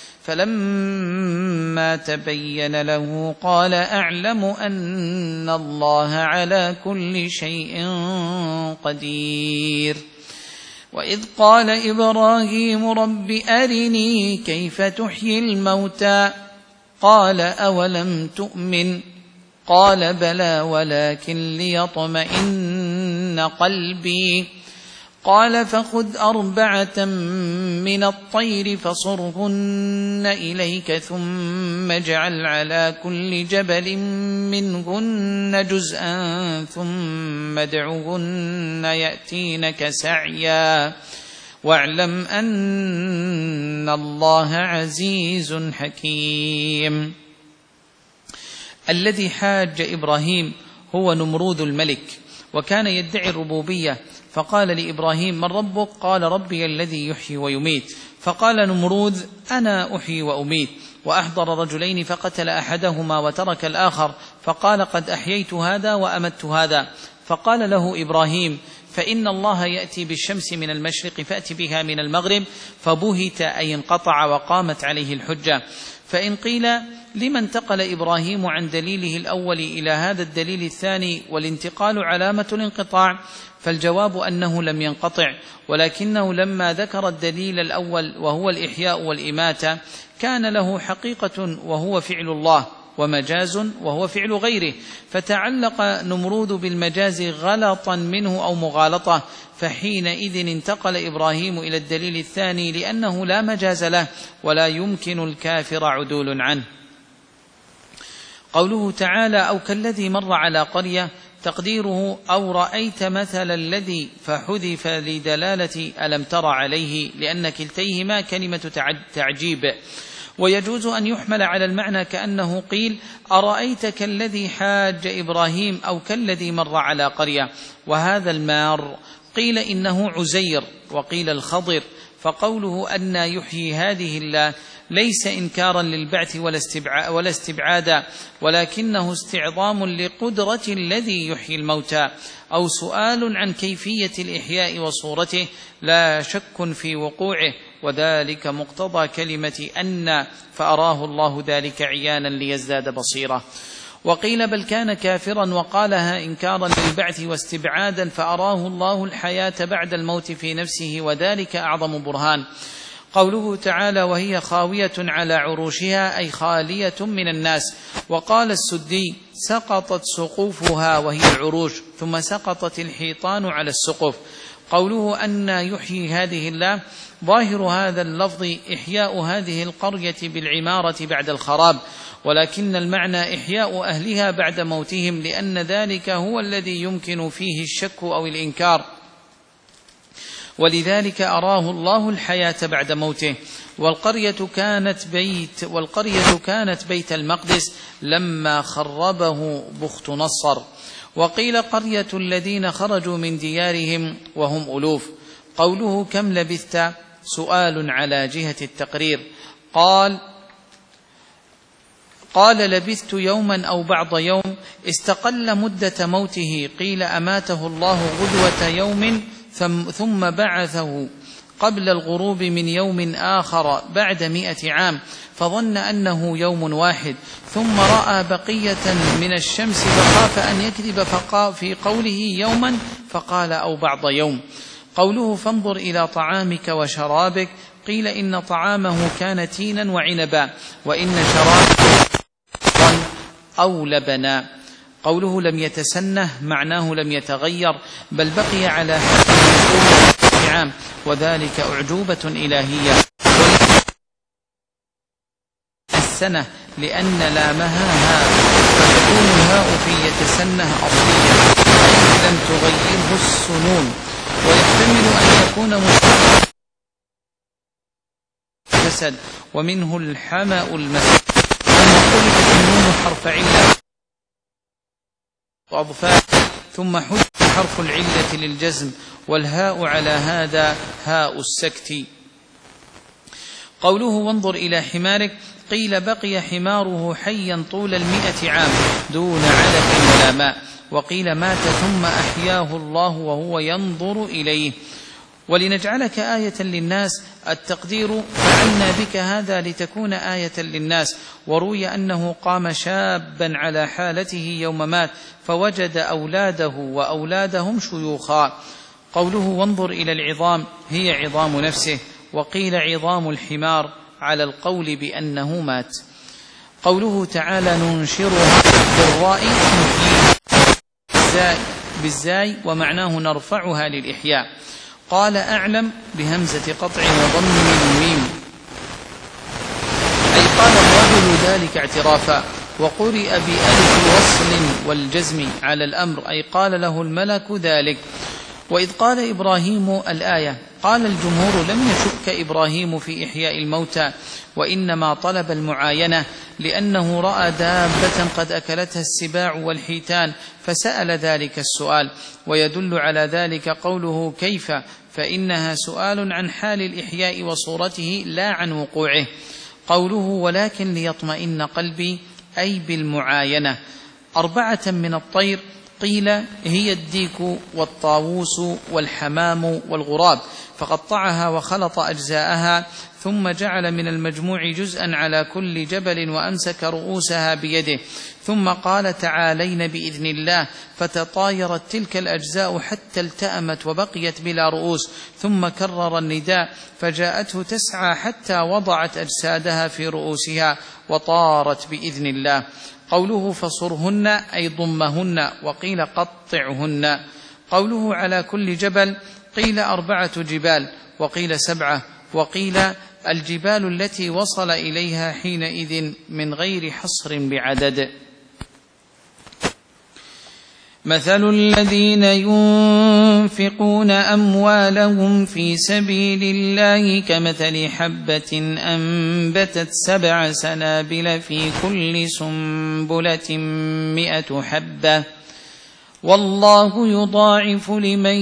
[SPEAKER 1] فلما تبين له قال أعلم أن الله على كل شيء قدير. وإذ قال إبراهيم رب أرني كيف تحيي الموتى قال أولم تؤمن قال بلى ولكن ليطمئن قلبي قال فخذ أربعة من الطير فصرهن إليك ثم اجعل على كل جبل منهن جزءا ثم ادعهن يأتينك سعيا واعلم أن الله عزيز حكيم. الذي حاج إبراهيم هو نمرود الملك، وكان يدعي الربوبية، فقال لإبراهيم من ربك؟ قال ربي الذي يحيي ويميت. فقال نمرود أنا أحيي وأميت، وأحضر رجلين فقتل أحدهما وترك الآخر، فقال قد أحييت هذا وأمت هذا. فقال له إبراهيم فإن الله يأتي بالشمس من المشرق فأت بها من المغرب، فبهت أي انقطع وقامت عليه الحجة. فإن قيل لما انتقل إبراهيم عن دليله الأول إلى هذا الدليل الثاني والانتقال علامة الانقطاع؟ فالجواب أنه لم ينقطع، ولكنه لما ذكر الدليل الأول وهو الإحياء والإماتة كان له حقيقة وهو فعل الله، ومجاز وهو فعل غيره، فتعلق نمرود بالمجاز غلطا منه أو مغالطة، فحينئذ انتقل إبراهيم إلى الدليل الثاني لأنه لا مجاز له ولا يمكن الكافر عدول عنه. قوله تعالى أو كالذي مر على قرية، تقديره أو رأيت مثل الذي فحذف لدلالة ألم تر عليه، لأن كلتيهما كلمة تعجيب، ويجوز أن يحمل على المعنى كأنه قيل أرأيت كالذي حاج إبراهيم أو كالذي مر على قرية. وهذا المار قيل إنه عزير وقيل الخضر، فقوله أن يحيي هذه الله ليس إنكارا للبعث ولا استبعادا، ولكنه استعظام لقدرة الذي يحيي الموتى، أو سؤال عن كيفية الإحياء وصورته لا شك في وقوعه، وذلك مقتضى كلمة أن، فأراه الله ذلك عيانا ليزداد بصيرة. وقيل بل كان كافرا وقالها إنكارا للبعث واستبعادا، فأراه الله الحياة بعد الموت في نفسه، وذلك أعظم برهان. قوله تعالى وهي خاوية على عروشها أي خالية من الناس. وقال السدي سقطت سقوفها وهي العروش، ثم سقطت الحيطان على السقف. قوله أن يحيي هذه الله، ظاهر هذا اللفظ إحياء هذه القرية بالعمارة بعد الخراب، ولكن المعنى إحياء أهلها بعد موتهم، لأن ذلك هو الذي يمكن فيه الشك أو الإنكار، ولذلك أراه الله الحياة بعد موته. والقرية كانت بيت والقرية كانت بيت المقدس لما خربه بخت نصر. وقيل قرية الذين خرجوا من ديارهم وهم ألوف. قوله كم لبثت سؤال على جهة التقرير. قال قال لبثت يوما أو بعض يوم، استقل مدة موته. قيل أماته الله غدوة يوم ثم بعثه قبل الغروب من يوم آخر بعد مئة عام، فظن أنه يوم واحد، ثم رأى بقية من الشمس فخاف أن يكذب فقال في قوله يوما فقال أو بعض يوم. قوله فانظر إلى طعامك وشرابك، قيل إن طعامه كان تينا وعنبا، وإن شرابه أو لبنا. قوله لم يتسنه معناه لم يتغير، بل بقي على حد عام، وذلك أعجوبة إلهية. السنة لأن لامها هاء، فتكون الهاء في يتسنه أصلية لم تغيره السنون، ويحتمل أن يكون مستجد، ومنه الحماء المسجد. ثم قلت النون حرف علة وأضفاء، ثم حذف حرف العلة للجزم، والهاء على هذا هاء السكت. قوله وانظر إلى حمارك، قيل بقي حماره حيا طول المئة عام دون علف ولا ماء، وقيل مات ثم أحياه الله وهو ينظر إليه. ولنجعلك آية للناس التقدير فعلنا بك هذا لتكون آية للناس. وروي أنه قام شابا على حالته يوم مات فوجد أولاده وأولادهم شيوخا. قوله وانظر إلى العظام هي عظام نفسه، وقيل عظام الحمار على القول بأنه مات. قوله تعالى ننشرها بالراء بالزاي ومعناه نرفعها للإحياء. قال أعلم بهمزة قطع وضم الميم، أي قال الرجل ذلك اعترافا. وقرئ بألف وصل والجزم على الأمر، أي قال له الملك ذلك. وإذ قال إبراهيم الآية قال الجمهور لم يشك إبراهيم في إحياء الموتى، وإنما طلب المعاينة لأنه رأى دابة قد أكلتها السباع والحيتان فسأل ذلك السؤال. ويدل على ذلك قوله كيف، فإنها سؤال عن حال الإحياء وصورته لا عن وقوعه. قوله ولكن ليطمئن قلبي أي بالمعاينة. أربعة من الطير قيل هي الديك والطاووس والحمام والغراب، فقطعها وخلط أجزاءها ثم جعل من المجموع جزءا على كل جبل وأمسك رؤوسها بيده، ثم قال تعالين بإذن الله، فتطايرت تلك الأجزاء حتى التأمت وبقيت بلا رؤوس، ثم كرر النداء فجاءته تسعى حتى وضعت أجسادها في رؤوسها وطارت بإذن الله. قوله فصرهن أي ضمهن، وقيل قطعهن. قوله على كل جبل قيل أربعة جبال وقيل سبعة، وقيل الجبال التي وصل إليها حينئذ من غير حصر بعدد. مثل الذين ينفقون أموالهم في سبيل الله كمثل حبة أنبتت سبع سنابل في كل سنبلة مئة حبة والله يضاعف لمن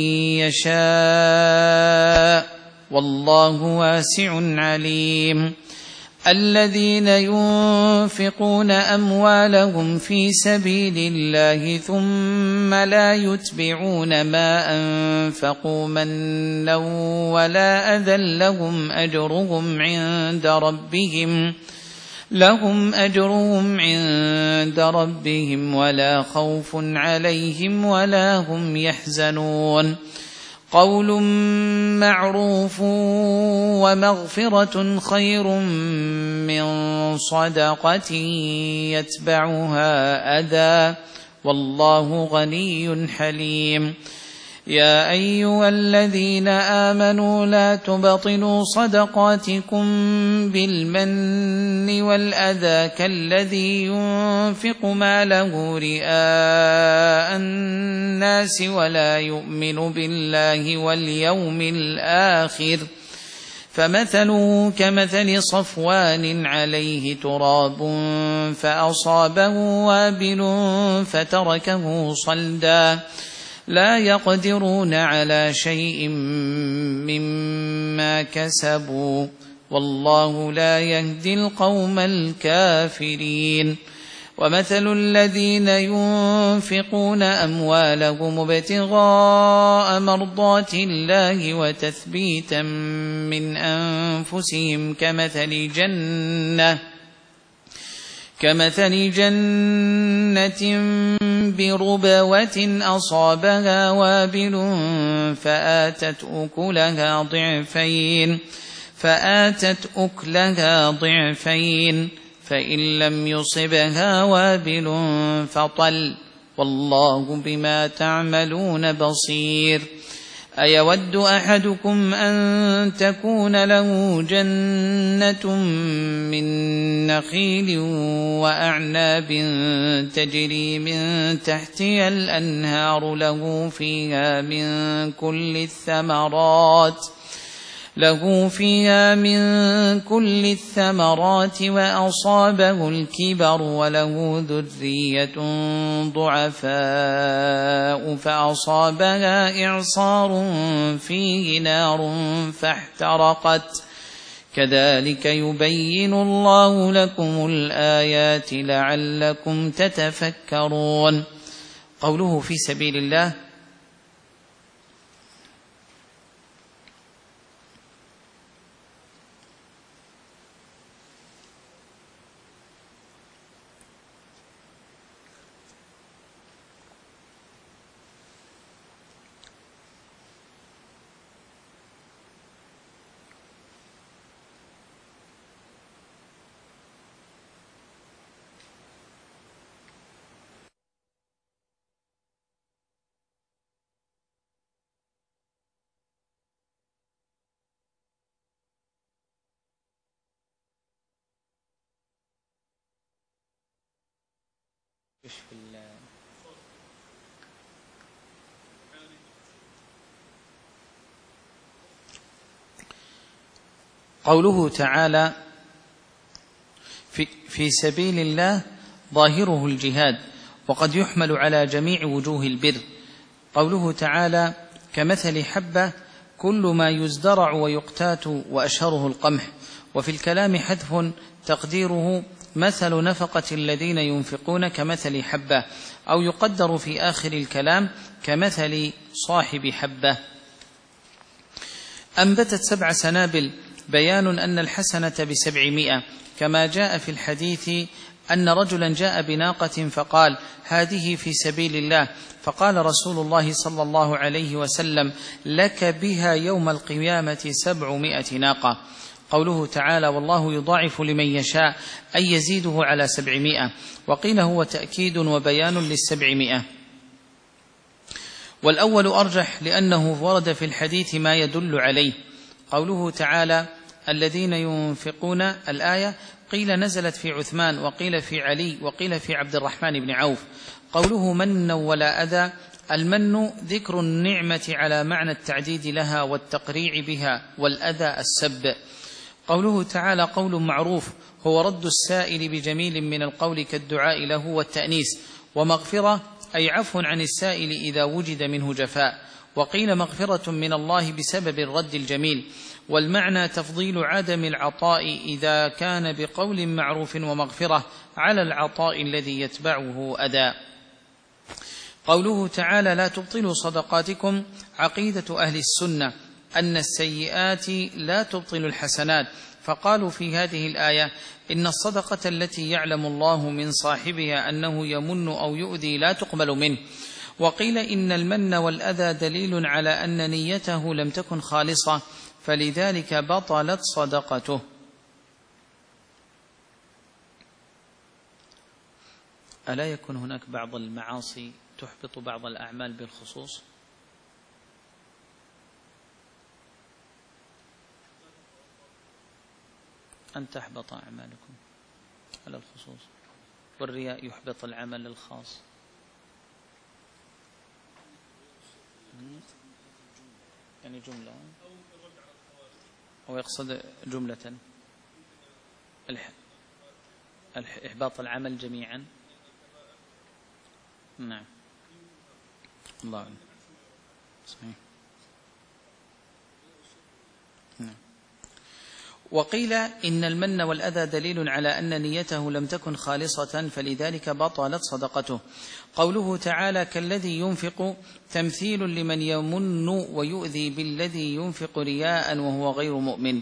[SPEAKER 1] يشاء والله واسع عليم. الذين ينفقون أموالهم في سبيل الله ثم لا يتبعون ما أنفقوا منا ولا أذى لهم أجرهم عند ربهم لهم أجرهم عند ربهم ولا خوف عليهم ولا هم يحزنون. قول معروف ومغفرة خير من صدقة يتبعها أذى والله غني حليم. يا أيها الذين آمنوا لا تبطلوا صدقاتكم بالمن والأذى كالذي ينفق ماله رئاء الناس ولا يؤمن بالله واليوم الآخر فمثله كمثل صفوان عليه تراب فأصابه وابل فتركه صلدا لا يقدرون على شيء مما كسبوا والله لا يهدي القوم الكافرين. ومثل الذين ينفقون أموالهم ابتغاء مرضات الله وتثبيتا من أنفسهم كمثل جنة كمثل جنة بربوة أصابها وابل فآتت أكلها ضعفين فآتت أكلها ضعفين فإن لم يصبها وابل فطل والله بما تعملون بصير. أيود أحدكم أن تكون له جنة من نخيل وأعناب تجري من تحتها الأنهار له فيها من كل الثمرات له فيها من كل الثمرات وأصابه الكبر وله ذرية ضعفاء فأصابها إعصار فيه نار فاحترقت كذلك يبين الله لكم الآيات لعلكم تتفكرون. قوله في سبيل الله قوله تعالى في, في سبيل الله ظاهره الجهاد، وقد يحمل على جميع وجوه البر. قوله تعالى كمثل حبة كل ما يزدرع ويقتات وأشهره القمح. وفي الكلام حذف تقديره مثل نفقة الذين ينفقون كمثل حبة، أو يقدر في آخر الكلام كمثل صاحب حبة. أنبتت سبع سنابل، بيان أن الحسنة بسبعمائة، كما جاء في الحديث أن رجلا جاء بناقة فقال هذه في سبيل الله، فقال رسول الله صلى الله عليه وسلم لك بها يوم القيامة سبعمائة ناقة. قوله تعالى والله يضاعف لمن يشاء أي يزيده على سبعمائة، وقيل هو تأكيد وبيان للسبعمائة، والأول أرجح لأنه ورد في الحديث ما يدل عليه. قوله تعالى الذين ينفقون الآية قيل نزلت في عثمان، وقيل في علي، وقيل في عبد الرحمن بن عوف. قوله من ولا أذى، المن ذكر النعمة على معنى التعديد لها والتقريع بها، والأذى السب. قوله تعالى قول معروف هو رد السائل بجميل من القول كالدعاء له والتأنيس، ومغفرة أي عفو عن السائل إذا وجد منه جفاء. وقيل مغفرة من الله بسبب الرد الجميل، والمعنى تفضيل عدم العطاء إذا كان بقول معروف ومغفرة على العطاء الذي يتبعه أداء. قوله تعالى لا تبطلوا صدقاتكم، عقيدة أهل السنة أن السيئات لا تبطل الحسنات، فقالوا في هذه الآية إن الصدقة التي يعلم الله من صاحبها أنه يمن أو يؤذي لا تقبل منه. وقيل إن المن والأذى دليل على أن نيته لم تكن خالصة، فلذلك بطلت صدقته. ألا يكون هناك بعض المعاصي تحبط بعض الأعمال بالخصوص؟ أن تحبط أعمالكم على الخصوص، والرياء يحبط العمل الخاص. يعني جملة أو يقصد جملة إحباط العمل جميعا. نعم الله أعلم. صحيح. نعم. وقيل إن المن والأذى دليل على أن نيته لم تكن خالصة، فلذلك بطلت صدقته. قوله تعالى كالذي ينفق تمثيل لمن يمن ويؤذي بالذي ينفق رياء وهو غير مؤمن.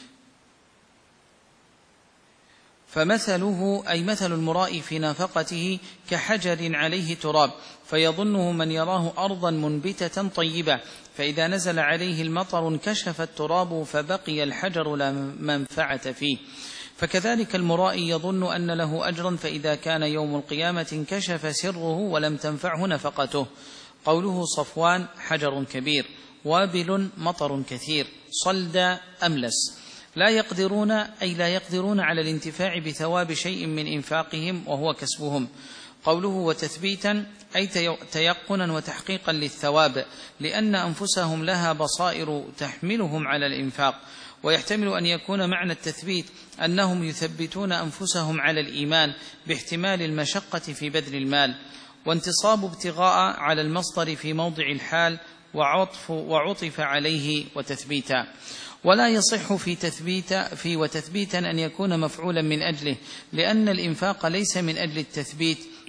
[SPEAKER 1] فمثله أي مثل المرائي في نافقته كحجر عليه تراب، فيظنه من يراه أرضا منبتة طيبة، فإذا نزل عليه المطر انكشف التراب فبقي الحجر لا منفعة فيه. فكذلك المرائي يظن أن له أجرا، فإذا كان يوم القيامة انكشف سره ولم تنفعه نفقته. قوله صفوان حجر كبير، وابل مطر كثير، صلد أملس. لا يقدرون أي لا يقدرون على الانتفاع بثواب شيء من إنفاقهم وهو كسبهم. قوله وتثبيتا أي تيقنا وتحقيقا للثواب، لأن أنفسهم لها بصائر تحملهم على الإنفاق. ويحتمل أن يكون معنى التثبيت أنهم يثبتون أنفسهم على الإيمان باحتمال المشقة في بذل المال. وانتصاب ابتغاء على المصدر في موضع الحال وعطف, وعطف عليه وتثبيتا. ولا يصح في تثبيت في وتثبيتا أن يكون مفعولا من أجله، لأن الإنفاق ليس من أجل التثبيت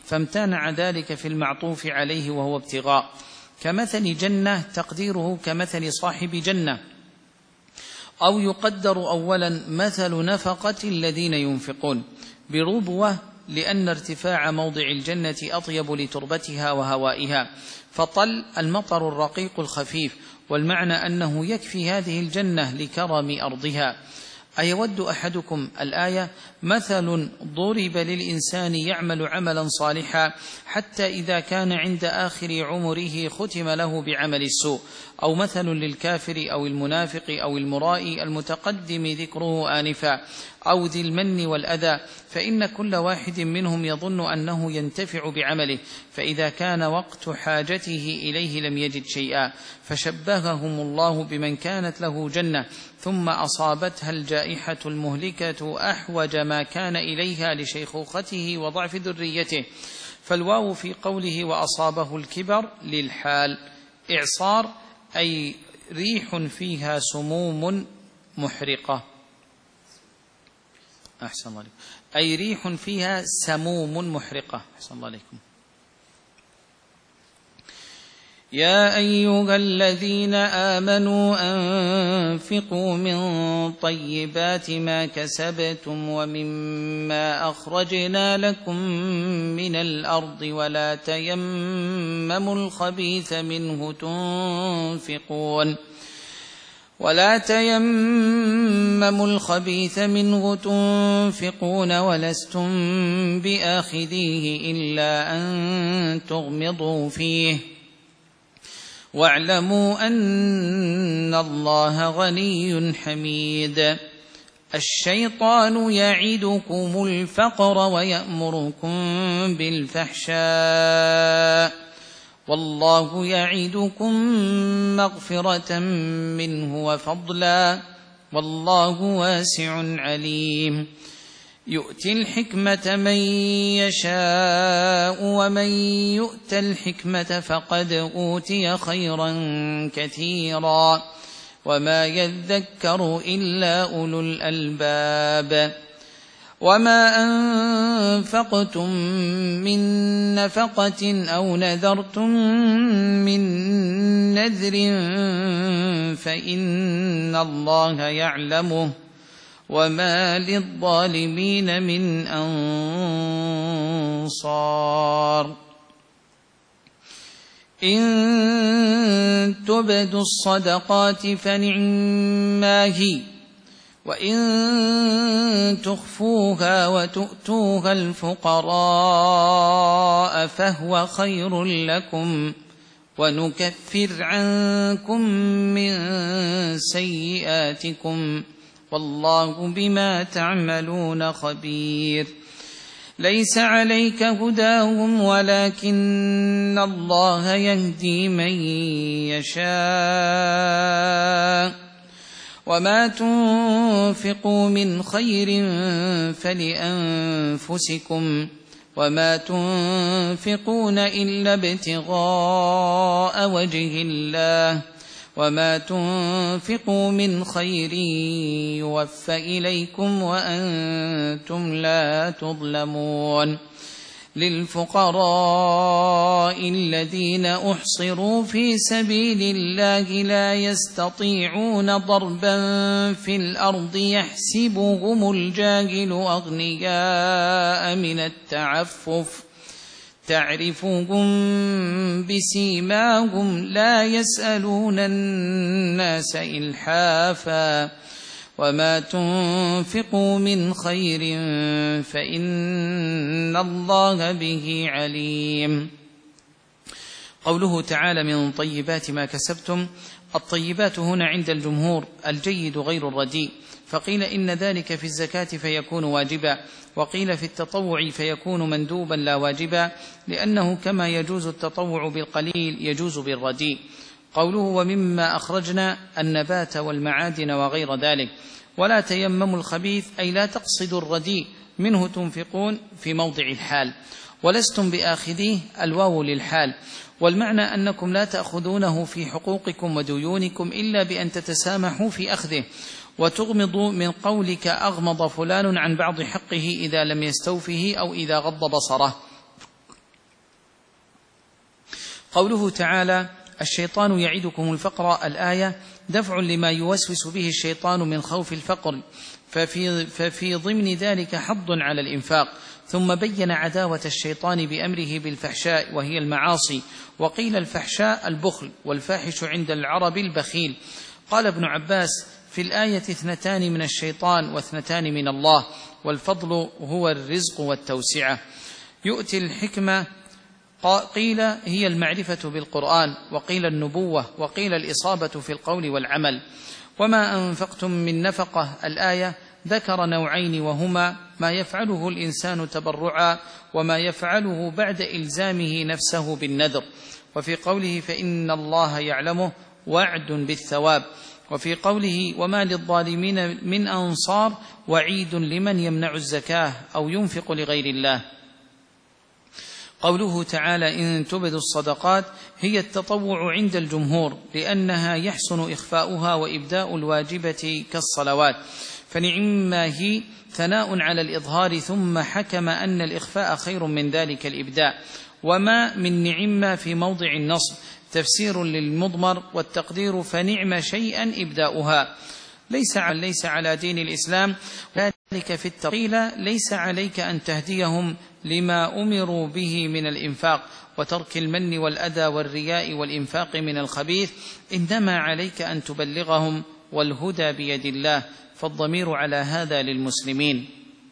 [SPEAKER 1] فامتنع ذلك في المعطوف عليه وهو ابتغاء، كمثل جنة تقديره كمثل صاحب جنة. أو يقدر أولا مثل نفقة الذين ينفقون بربوة، لأن ارتفاع موضع الجنة أطيب لتربتها وهوائها، فطل المطر الرقيق الخفيف، والمعنى أنه يكفي هذه الجنة لكرم أرضها. أيود أحدكم الآية مثل ضرب للإنسان يعمل عملا صالحا حتى إذا كان عند آخر عمره ختم له بعمل السوء، أو مثل للكافر أو المنافق أو المرائي المتقدم ذكره آنفا، أو ذي المن والأذى، فإن كل واحد منهم يظن أنه ينتفع بعمله، فإذا كان وقت حاجته إليه لم يجد شيئا، فشبههم الله بمن كانت له جنة ثم أصابتها الجائحة المهلكة أحوج ما كان إليها لشيخوخته وضعف ذريته. فالواو في قوله وأصابه الكبر للحال. إعصار أي ريح فيها سموم محرقة، أحسن الله عليكم، أي ريح فيها سموم محرقة، أحسن الله عليكم. يا أيها الذين آمنوا أنفقوا من طيبات ما كسبتم ومما أخرجنا لكم من الأرض ولا تيمموا الخبيث منه تنفقون ولا تيمموا الخبيث منه تنفقون ولستم بآخذيه إلا أن تغمضوا فيه واعلموا أن الله غني حميد. الشيطان يعدكم الفقر ويأمركم بالفحشاء والله يعدكم مغفرة منه وفضلا والله واسع عليم. يؤتي الحكمة من يشاء ومن يؤت الحكمة فقد أوتي خيرا كثيرا وما يذكر إلا أولو الألباب. وما أنفقتم من نفقة أو نذرتم من نذر فإن الله يعلمه وما للظالمين من أنصار. إن تبدوا الصدقات فنعما هي وإن تخفوها وتؤتوها الفقراء فهو خير لكم ونكفر عنكم من سيئاتكم والله بما تعملون خبير. ليس عليك هداهم ولكن الله يهدي من يشاء وما تنفقوا من خير فلأنفسكم وما تنفقون إلا ابتغاء وجه الله وما تنفقوا من خير يوفى إليكم وأنتم لا تظلمون. للفقراء الذين أحصروا في سبيل الله لا يستطيعون ضربا في الأرض يحسبهم الجاهل أغنياء من التعفف تعرفهم بسيماهم لا يسألون الناس إلحافا وما تنفقوا من خير فإن الله به عليم. قوله تعالى من طيبات ما كسبتم، الطيبات هنا عند الجمهور الجيد غير الرديء، فقيل إن ذلك في الزكاة فيكون واجبا، وقيل في التطوع فيكون مندوبا لا واجبا، لأنه كما يجوز التطوع بالقليل يجوز بالرديء. قوله ومما أخرجنا النبات والمعادن وغير ذلك. ولا تيمموا الخبيث أي لا تقصدوا الرديء منه تنفقون في موضع الحال، ولستم بآخذيه الواو للحال، والمعنى أنكم لا تأخذونه في حقوقكم وديونكم إلا بأن تتسامحوا في أخذه، وتغمضوا من قولك أغمض فلان عن بعض حقه إذا لم يستوفه أو إذا غض بصره،
[SPEAKER 2] قوله تعالى: الشيطان يعدكم الفقر، الآية دفع لما يوسوس به الشيطان من خوف الفقر، ففي, ففي ضمن ذلك حض على الإنفاق. ثم بين عداوة الشيطان بأمره بالفحشاء وهي المعاصي، وقيل الفحشاء البخل، والفاحش عند العرب البخيل. قال ابن عباس: في الآية اثنتان من الشيطان واثنتان من الله، والفضل هو الرزق والتوسعة. يؤتي الحكمة، قيل هي المعرفة بالقرآن، وقيل النبوة، وقيل الإصابة في القول والعمل. وما أنفقتم من نفقة، الآية ذكر نوعين، وهما ما يفعله الإنسان تبرعا، وما يفعله بعد إلزامه نفسه بالنذر. وفي قوله: فإن الله يعلمه، وعد بالثواب. وفي قوله: وما للظالمين من أنصار، وعيد لمن يمنع الزكاة أو ينفق لغير الله. قوله تعالى: إن تبدوا الصدقات، هي التطوع عند الجمهور، لأنها يحسن إخفاؤها وإبداء الواجبة كالصلوات، فنعما هي ثناء على الإظهار، ثم حكم أن الإخفاء خير من ذلك الإبداء. وما من نعما في موضع النصب تفسير للمضمر، والتقدير فنعم شيئا إبداؤها. ليس ليس على دين الإسلام ذلك في التقيل، ليس عليك أن تهديهم لما أمروا به من الإنفاق وترك المن والأذى والرياء والإنفاق من الخبيث، إنما عليك أن تبلغهم، والهدى بيد الله، فالضمير على هذا للمسلمين.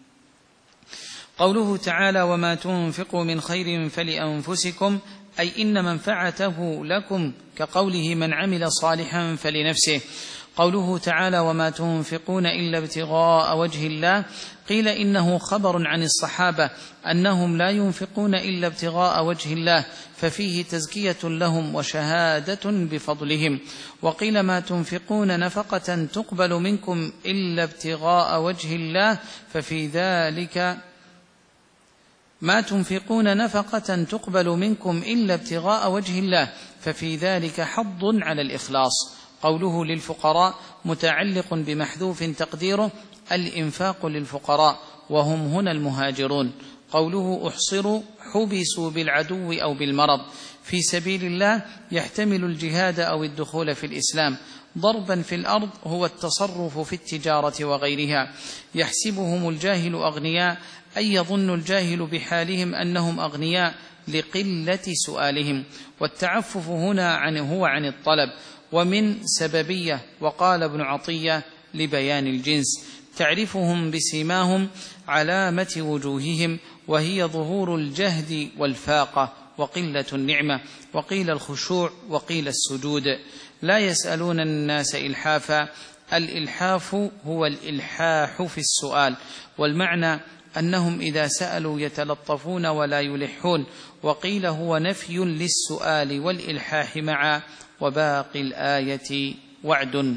[SPEAKER 2] قوله تعالى: وما تنفقوا من خير فلأنفسكم، أي إن منفعته لكم، كقوله: من عمل صالحا فلنفسه. قوله تعالى: وما تنفقون إلا ابتغاء وجه الله، قيل إنه خبر عن الصحابة أنهم لا ينفقون إلا ابتغاء وجه الله، ففيه تزكية لهم وشهادة بفضلهم. وقيل: ما تنفقون نفقة تقبل منكم إلا ابتغاء وجه الله، ففي ذلك ما تنفقون نفقة تقبل منكم إلا ابتغاء وجه الله، ففي ذلك حض على الإخلاص. قوله للفقراء متعلق بمحذوف تقديره الإنفاق للفقراء، وهم هنا المهاجرون. قوله أحصروا حبسوا بالعدو أو بالمرض، في سبيل الله يحتمل الجهاد أو الدخول في الإسلام. ضربا في الأرض هو التصرف في التجارة وغيرها. يحسبهم الجاهل أغنياء، أي يظن الجاهل بحالهم أنهم أغنياء لقلة سؤالهم. والتعفف هنا عن هو عن الطلب، ومن سببية. وقال ابن عطية لبيان الجنس: تعرفهم بسيماهم، علامة وجوههم، وهي ظهور الجهد والفاقة وقلة النعمة. وقيل الخشوع، وقيل السجود. لا يسألون الناس إلحافا، الإلحاف هو الإلحاح في السؤال، والمعنى أنهم إذا سألوا يتلطفون ولا يلحون. وقيل هو نفي للسؤال والإلحاح معا. وباقي الآية وعد.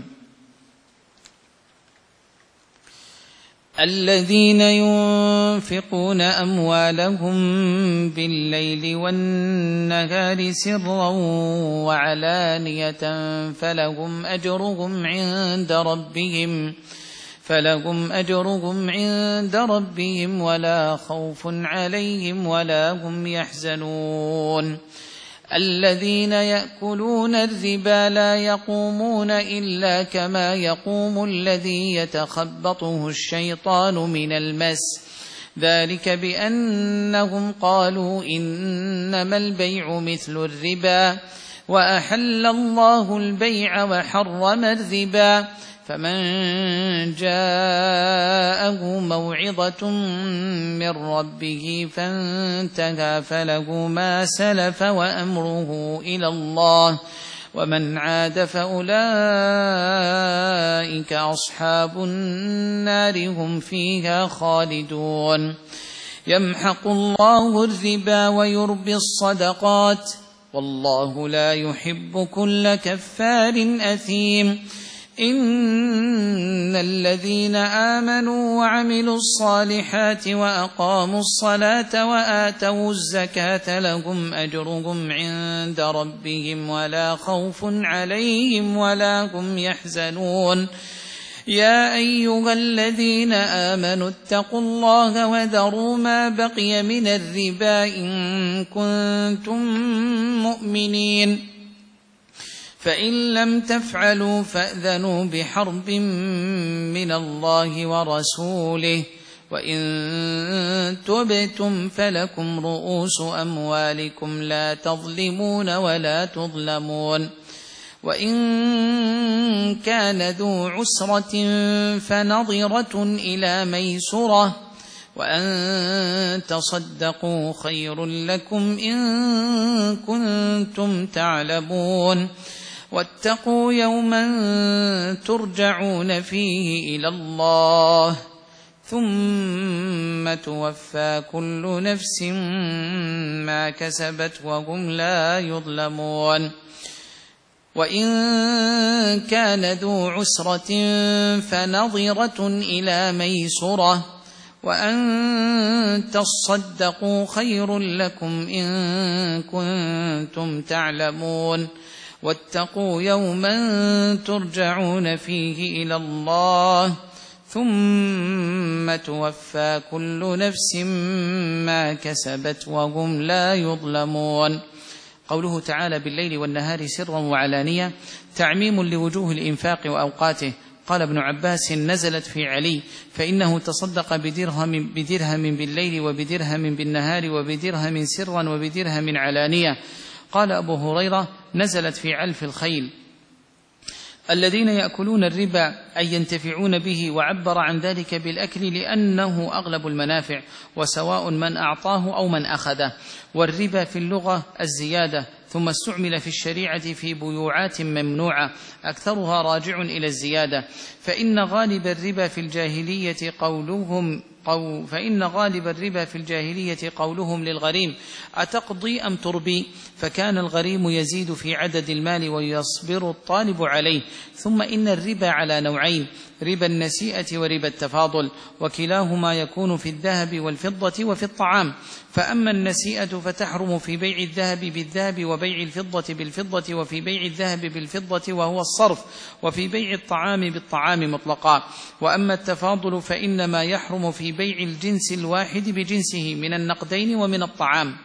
[SPEAKER 2] الذين ينفقون أموالهم بالليل والنهار سرا وعلانية فلهم أجرهم عند ربهم فلهم أجرهم عند ربهم ولا خوف عليهم ولا هم يحزنون. الذين يأكلون الربا لا يقومون إلا كما يقوم الذي يتخبطه الشيطان من المس، ذلك بأنهم قالوا إنما البيع مثل الربا وأحل الله البيع وحرم الربا، فمن جاءه موعظة من ربه فانتهى فله ما سلف وأمره إلى الله، ومن عاد فأولئك أصحاب النار هم فيها خالدون. يمحق الله الربا ويربي الصدقات، والله لا يحب كل كفار أثيم. إن الذين آمنوا وعملوا الصالحات وأقاموا الصلاة وآتوا الزكاة لهم أجرهم عند ربهم ولا خوف عليهم ولا هم يحزنون. يا أيها الذين آمنوا اتقوا الله وذروا ما بقي من الربا إن كنتم مؤمنين فإن لم تفعلوا فأذنوا بحرب من الله ورسوله وإن تبتم فلكم رؤوس أموالكم لا تظلمون ولا تظلمون وإن كان ذو عسرة فنظرة إلى ميسرة وأن تصدقوا خير لكم إن كنتم تعلمون واتقوا يوما ترجعون فيه إلى الله ثم توفى كل نفس ما كسبت وهم لا يظلمون وإن كان ذو عسرة فنظرة إلى ميسرة وأن تصدقوا خير لكم إن كنتم تعلمون واتقوا يوما ترجعون فيه إلى الله ثم توفى كل نفس ما كسبت وهم لا يظلمون. قوله تعالى بالليل والنهار سرا وعلانية تعميم لوجوه الإنفاق وأوقاته. قال ابن عباس نزلت في علي فإنه تصدق بدرهم, بدرهم بالليل وبدرهم بالنهار وبدرهم سرا وبدرهم علانية. قال أبو هريرة نزلت في علف الخيل الذين يأكلون الربا أي ينتفعون به، وعبر عن ذلك بالأكل لأنه أغلب المنافع وسواء من أعطاه أو من أخذه. والربا في اللغة الزيادة، ثم استعمل في الشريعة في بيوعات ممنوعة أكثرها راجع إلى الزيادة. فإن غالب الربا في الجاهلية قولهم قو فإن غالب الربا في الجاهلية قولهم للغريم أتقضي أم تربي، فكان الغريم يزيد في عدد المال ويصبر الطالب عليه. ثم إن الربا على نوعين، ربا النسيئة وربا التفاضل، وكلاهما يكون في الذهب والفضة وفي الطعام. فأما النسيئة فتحرم في بيع الذهب بالذهب وبيع الفضة بالفضة وفي بيع الذهب بالفضة وهو الصرف، وفي بيع الطعام بالطعام مطلقا. وأما التفاضل فإنما يحرم في بيع الجنس الواحد بجنسه من النقدين ومن الطعام.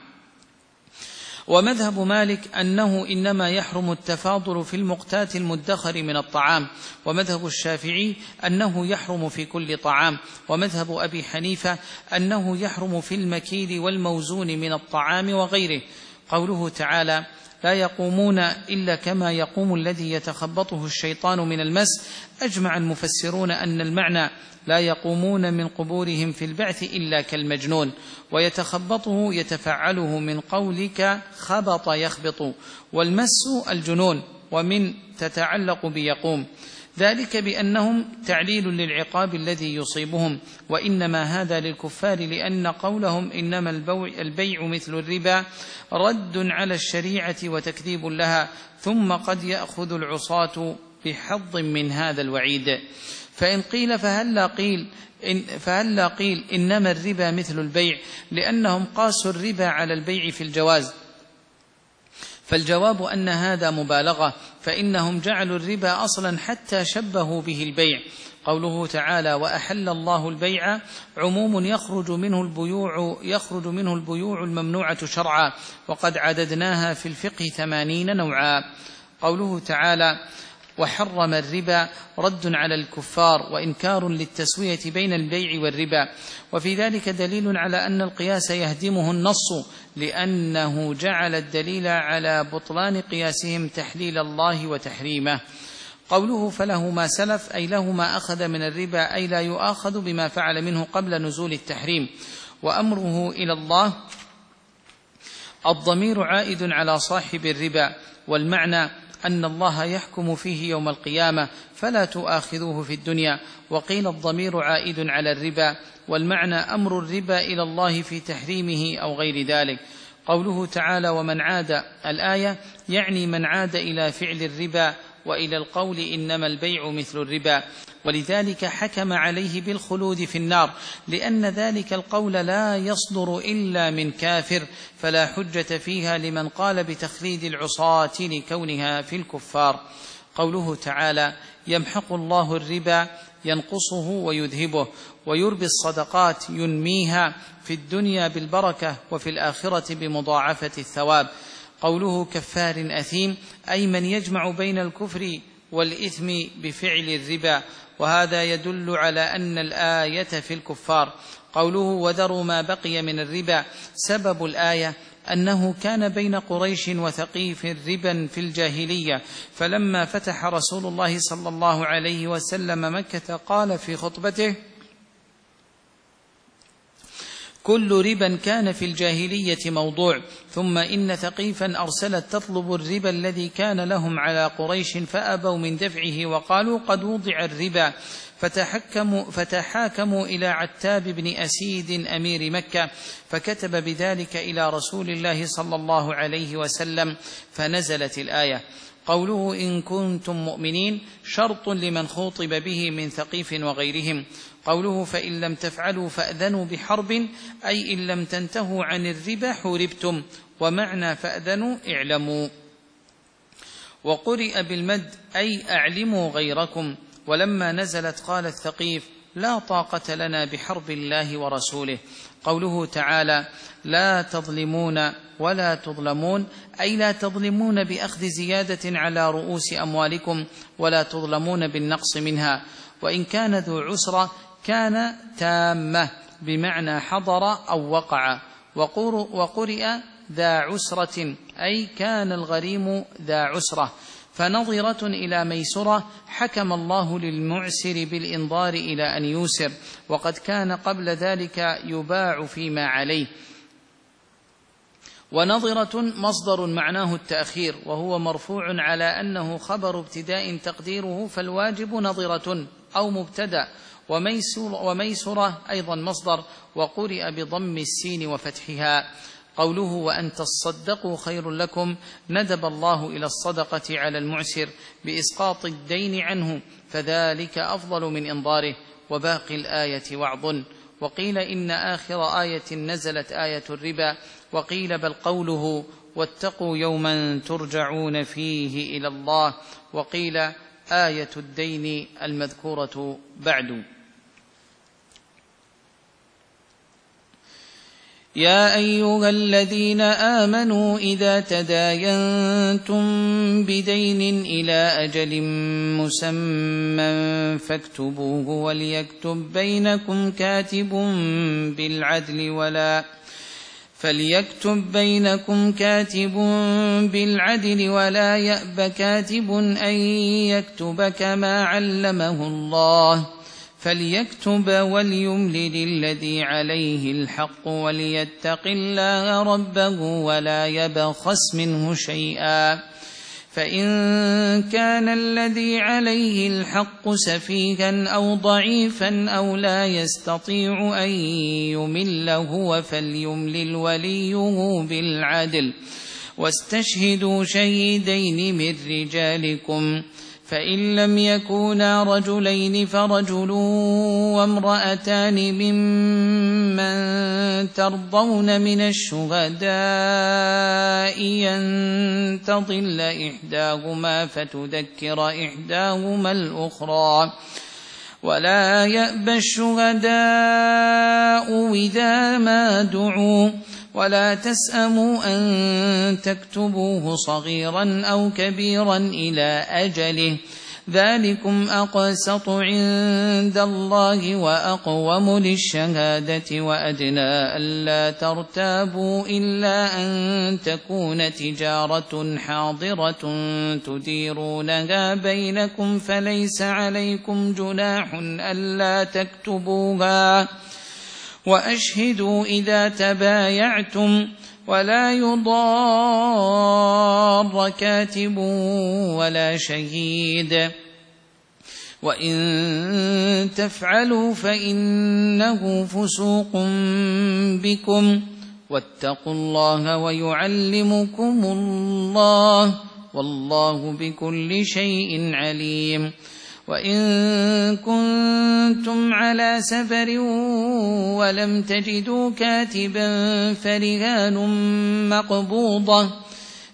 [SPEAKER 2] ومذهب مالك أنه إنما يحرم التفاضل في المقتات المدخر من الطعام، ومذهب الشافعي أنه يحرم في كل طعام، ومذهب أبي حنيفة أنه يحرم في المكيل والموزون من الطعام وغيره. قوله تعالى لا يقومون إلا كما يقوم الذي يتخبطه الشيطان من المس، أجمع المفسرون أن المعنى لا يقومون من قبورهم في البعث إلا كالمجنون، ويتخبطه يتفعله من قولك خبط يخبط، والمس الجنون، ومن تتعلق بيقوم، ذلك بأنهم تعليل للعقاب الذي يصيبهم. وإنما هذا للكفار لأن قولهم إنما البيع مثل الربا رد على الشريعة وتكذيب لها، ثم قد يأخذ العصاة بحظ من هذا الوعيد. فإن قيل فهلا قيل إن فهلا قيل إنما الربا مثل البيع، لأنهم قاسوا الربا على البيع في الجواز، فالجواب أن هذا مبالغة، فإنهم جعلوا الربا أصلا حتى شبهوا به البيع. قوله تعالى وأحل الله البيع عموم يخرج منه البيوع يخرج منه البيوع الممنوعة شرعا، وقد عددناها في الفقه ثمانين نوعا. قوله تعالى وحرم الربا رد على الكفار وإنكار للتسوية بين البيع والربا، وفي ذلك دليل على أن القياس يهدمه النص، لأنه جعل الدليل على بطلان قياسهم تحليل الله وتحريمه. قوله فله ما سلف أي له ما أخذ من الربا، أي لا يؤاخذ بما فعل منه قبل نزول التحريم. وأمره إلى الله الضمير عائد على صاحب الربا، والمعنى أن الله يحكم فيه يوم القيامة فلا تؤاخذوه في الدنيا. وقيل الضمير عائد على الربا، والمعنى أمر الربا إلى الله في تحريمه أو غير ذلك. قوله تعالى ومن عاد الآية يعني من عاد إلى فعل الربا وإلى القول إنما البيع مثل الربا، ولذلك حكم عليه بالخلود في النار، لأن ذلك القول لا يصدر إلا من كافر، فلا حجة فيها لمن قال بتخليد العصاة لكونها في الكفار. قوله تعالى يمحق الله الربا ينقصه ويذهبه، ويربي الصدقات ينميها في الدنيا بالبركة وفي الآخرة بمضاعفة الثواب. قوله كفار أثيم أي من يجمع بين الكفر والإثم بفعل الربا، وهذا يدل على أن الآية في الكفار. قوله وذروا ما بقي من الربا، سبب الآية أنه كان بين قريش وثقيف ربا في الجاهلية، فلما فتح رسول الله صلى الله عليه وسلم مكة قال في خطبته: كل ربا كان في الجاهلية موضوع. ثم إن ثقيفا أرسلت تطلب الربا الذي كان لهم على قريش فأبوا من دفعه وقالوا قد وضع الربا، فتحكموا, فتحاكموا إلى عتاب بن أسيد أمير مكة، فكتب بذلك إلى رسول الله صلى الله عليه وسلم، فنزلت الآية. قوله إن كنتم مؤمنين شرط لمن خوطب به من ثقيف وغيرهم. قوله فإن لم تفعلوا فأذنوا بحرب أي إن لم تنتهوا عن الربا حوربتم، ومعنى فأذنوا اعلموا. وقرئ بالمد أي أعلموا غيركم. ولما نزلت قال الثقيف لا طاقة لنا بحرب الله ورسوله. قوله تعالى لا تظلمون ولا تظلمون أي لا تظلمون بأخذ زيادة على رؤوس أموالكم ولا تظلمون بالنقص منها. وإن كان ذو عسرة كان تامة بمعنى حضر أو وقع. وقرئ ذا عسرة أي كان الغريم ذا عسرة. فنظرة إلى ميسرة حكم الله للمعسر بالإنظار إلى أن يوسر، وقد كان قبل ذلك يباع فيما عليه. ونظرة مصدر معناه التأخير، وهو مرفوع على أنه خبر ابتداء تقديره فالواجب نظرة أو مبتدأ. وميسرة أيضا مصدر، وقرئ بضم السين وفتحها. قوله وأن تصدقوا خير لكم ندب الله إلى الصدقة على المعسر بإسقاط الدين عنه، فذلك أفضل من إنظاره. وباقي الآية وعظ. وقيل إن آخر آية نزلت آية الربا، وقيل بل قوله واتقوا يوما ترجعون فيه إلى الله، وقيل آية الدين المذكورة بعد. يا أيها الذين آمنوا إذا تداينتم بدين إلى أجل مسمى فاكتبوه وليكتب بينكم كاتب بالعدل ولا فليكتب بينكم كاتب بالعدل ولا يأب كاتب أن يكتب كما علمه الله، فليكتب وليملل الذي عليه الحق وليتق الله ربه ولا يبخس منه شيئا، فإن كان الذي عليه الحق سفيها أو ضعيفا أو لا يستطيع أن يمل هو فليملل وليه بالعدل، واستشهدوا شهيدين من رجالكم، فإن لم يكونا رجلين فرجل وامرأتان ممن ترضون من الشهداء أن تضل إحداهما فتذكر إحداهما الأخرى، ولا يأبى الشهداء إذا ما دعوا، ولا تسأموا أن تكتبوه صغيرا أو كبيرا إلى أجله، ذلكم أقسط عند الله وأقوم للشهادة وأدنى ألا ترتابوا إلا أن تكون تجارة حاضرة تديرونها بينكم فليس عليكم جناح ألا تكتبوها، وأشهدوا إذا تبايعتم، ولا يضار كاتب ولا شهيد، وإن تفعلوا فإنه فسوق بكم، واتقوا الله ويعلمكم الله والله بكل شيء عليم. وإن كنتم على سفر ولم تجدوا كاتبا فرهان مقبوضة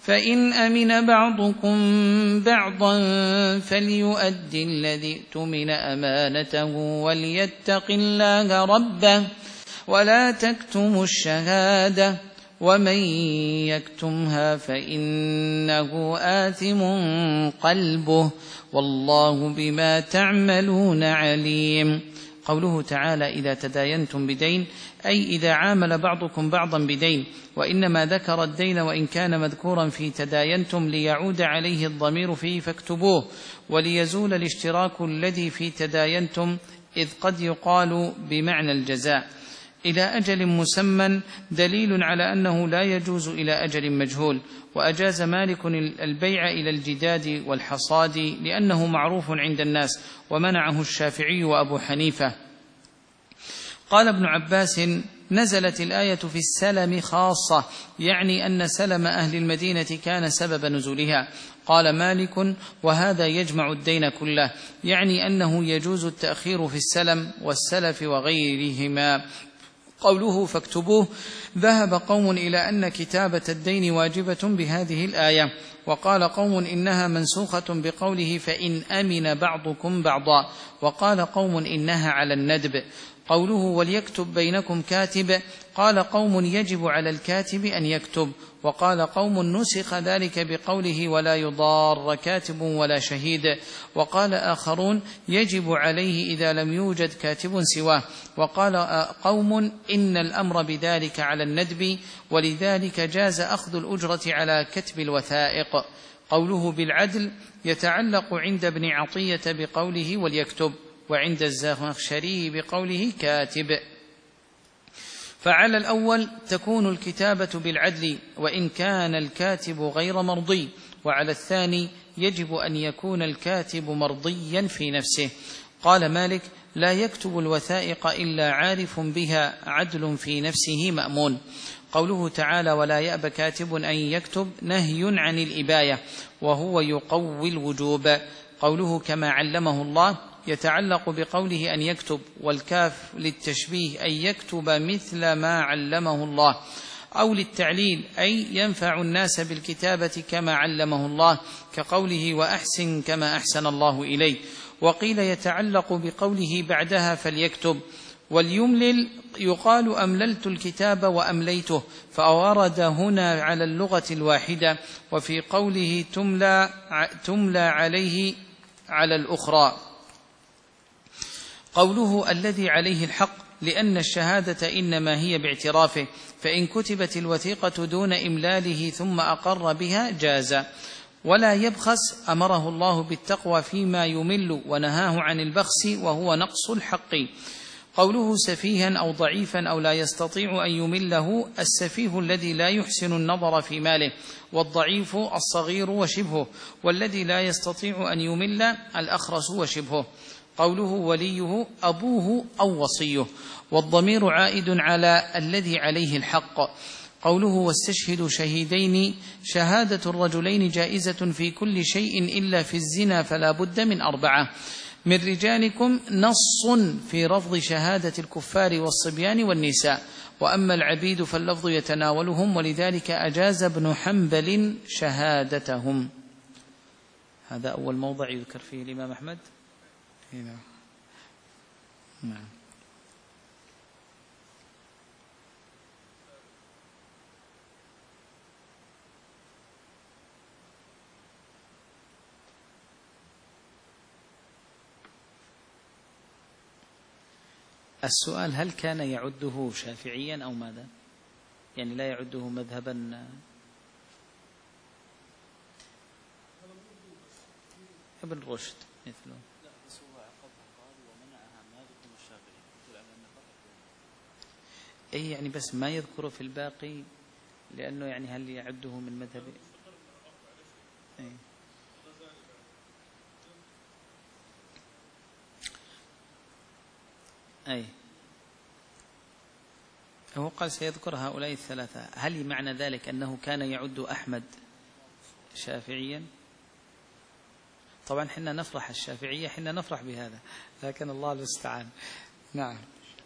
[SPEAKER 2] فإن أمن بعضكم بعضا فليؤد الذي اؤتمن أمانته وليتق الله ربه ولا تكتموا الشهادة ومن يكتمها فإنه آثم قلبه والله بما تعملون عليم. قوله تعالى إذا تداينتم بدين أي إذا عامل بعضكم بعضا بدين، وإنما ذكر الدين وإن كان مذكورا في تداينتم ليعود عليه الضمير فيه فاكتبوه وليزول الاشتراك الذي في تداينتم، إذ قد يقال بمعنى الجزاء. إلى أجل مسمى دليل على أنه لا يجوز إلى أجل مجهول، وأجاز مالك البيع إلى الجداد والحصاد لأنه معروف عند الناس، ومنعه الشافعي وأبو حنيفة. قال ابن عباس نزلت الآية في السلم خاصة، يعني أن سلم أهل المدينة كان سبب نزولها. قال مالك وهذا يجمع الدين كله، يعني أنه يجوز التأخير في السلم والسلف وغيرهما. قوله فاكتبوه ذهب قوم إلى أن كتابة الدين واجبة بهذه الآية، وقال قوم إنها منسوخة بقوله فإن أمن بعضكم بعضا، وقال قوم إنها على الندب. قوله وليكتب بينكم كاتب، قال قوم يجب على الكاتب أن يكتب، وقال قوم نسخ ذلك بقوله ولا يضار كاتب ولا شهيد، وقال آخرون يجب عليه إذا لم يوجد كاتب سواه، وقال قوم إن الأمر بذلك على الندب، ولذلك جاز أخذ الأجرة على كتب الوثائق. قوله بالعدل يتعلق عند ابن عطية بقوله وليكتب، وعند الزمخشري بقوله كاتب. فعلى الأول تكون الكتابة بالعدل وإن كان الكاتب غير مرضي، وعلى الثاني يجب أن يكون الكاتب مرضيا في نفسه. قال مالك لا يكتب الوثائق إلا عارف بها عدل في نفسه مأمون. قوله تعالى ولا يأب كاتب أن يكتب نهي عن الإباية وهو يقوي الوجوب. قوله كما علمه الله يتعلق بقوله أن يكتب، والكاف للتشبيه أن يكتب مثل ما علمه الله، أو للتعليل أي ينفع الناس بالكتابة كما علمه الله، كقوله وأحسن كما أحسن الله إليه. وقيل يتعلق بقوله بعدها فليكتب. واليملل يقال أمللت الكتاب وأمليته، فأورد هنا على اللغة الواحدة، وفي قوله تملى, تملى عليه على الأخرى. قوله الذي عليه الحق لأن الشهادة إنما هي باعترافه، فإن كتبت الوثيقة دون إملاله ثم أقر بها جاز. ولا يبخس أمره الله بالتقوى فيما يمل ونهاه عن البخس وهو نقص الحق. قوله سفيها أو ضعيفا أو لا يستطيع أن يمله، السفيه الذي لا يحسن النظر في ماله، والضعيف الصغير وشبهه، والذي لا يستطيع أن يمل الأخرس وشبهه. قوله وليه أبوه أو وصيه، والضمير عائد على الذي عليه الحق. قوله واستشهدوا شهيدين، شهادة الرجلين جائزة في كل شيء إلا في الزنا فلا بد من أربعة. من رجالكم نص في رفض شهادة الكفار والصبيان والنساء، وأما العبيد فاللفظ يتناولهم، ولذلك أجاز ابن حنبل شهادتهم. هذا أول موضع يذكر فيه الإمام أحمد. هنا. نعم. السؤال هل كان يعده شافعيا أو ماذا؟ يعني لا يعده مذهبا ابن رشد مثله. أي يعني بس ما يذكره في الباقي، لأنه يعني هل يعده من مذهب أي. أي هو قال سيذكر هؤلاء الثلاثة. هل معنى ذلك أنه كان يعد أحمد شافعيا؟ طبعا حنا نفرح الشافعية، حنا نفرح بهذا، لكن الله المستعان. نعم.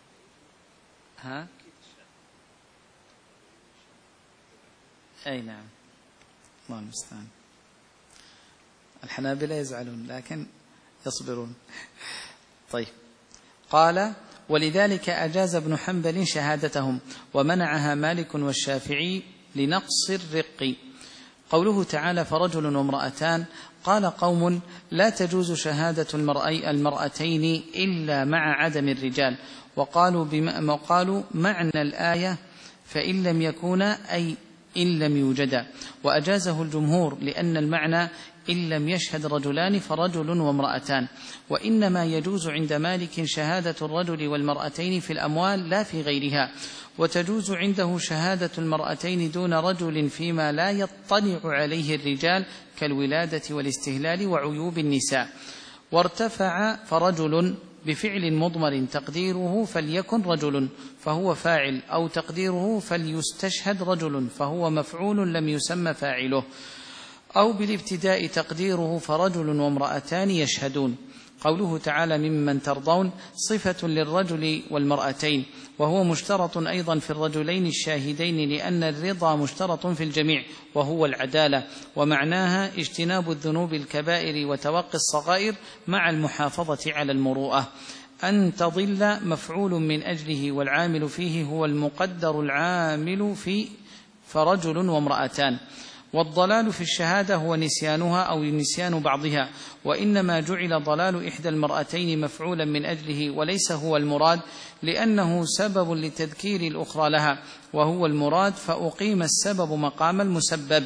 [SPEAKER 2] ها أي نعم الله المستعان. الحنابلة يزعلون لكن يصبرون. طيب. قال: ولذلك أجاز ابن حنبل شهادتهم ومنعها مالك والشافعي لنقص الرق. قوله تعالى: فرجل وامرأتان، قال قوم: لا تجوز شهادة المرأتين إلا مع عدم الرجال، وقالوا, بم... وقالوا معنى الآية فإن لم يكونا أي إن لم يوجدا، وأجازه الجمهور لأن المعنى إن لم يشهد رجلان فرجل وامرأتان، وإنما يجوز عند مالك شهادة الرجل والمرأتين في الأموال لا في غيرها، وتجوز عنده شهادة المرأتين دون رجل فيما لا يطلع عليه الرجال كالولادة والاستهلال وعيوب النساء. وارتفع فرجل بفعل مضمر تقديره فليكن رجل فهو فاعل، أو تقديره فليستشهد رجل فهو مفعول لم يسمى فاعله، أو بالابتداء تقديره فرجل وامرأتان يشهدون. قوله تعالى: ممن ترضون صفة للرجل والمرأتين، وهو مشترط أيضا في الرجلين الشاهدين لأن الرضا مشترط في الجميع وهو العدالة، ومعناها اجتناب الذنوب الكبائر وتوقي الصغائر مع المحافظة على المروءة. أن تضل مفعول من أجله والعامل فيه هو المقدر العامل في فرجل وامرأتان. والضلال في الشهادة هو نسيانها أو نسيان بعضها، وإنما جعل ضلال إحدى المرأتين مفعولا من أجله وليس هو المراد، لأنه سبب لتذكير الأخرى لها وهو المراد، فأقيم السبب مقام المسبب.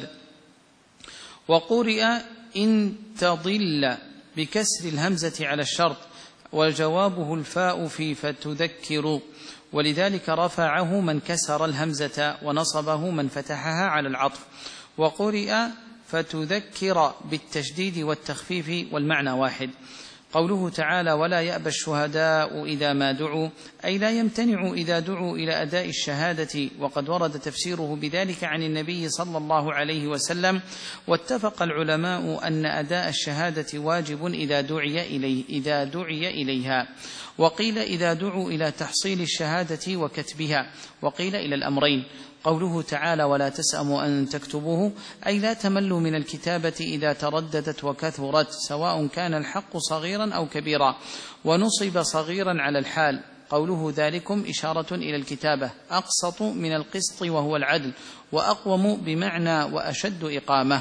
[SPEAKER 2] وقرئ إن تضل بكسر الهمزة على الشرط، وجوابه الفاء في فتذكر، ولذلك رفعه من كسر الهمزة ونصبه من فتحها على العطف. وقرئ فتذكر بالتشديد والتخفيف والمعنى واحد. قوله تعالى: ولا يأبى الشهداء إذا ما دعوا، أي لا يمتنعوا إذا دعوا إلى أداء الشهادة، وقد ورد تفسيره بذلك عن النبي صلى الله عليه وسلم. واتفق العلماء أن أداء الشهادة واجب إذا دعي إليه إذا دعي إليها، وقيل إذا دعوا إلى تحصيل الشهادة وكتبها، وقيل إلى الأمرين. قوله تعالى: ولا تسأموا أن تكتبوه، أي لا تملوا من الكتابة إذا ترددت وكثرت، سواء كان الحق صغيرا أو كبيرا، ونصب صغيرا على الحال. قوله ذلكم إشارة إلى الكتابة، أقسط من القسط وهو العدل، وأقوم بمعنى وأشد إقامة.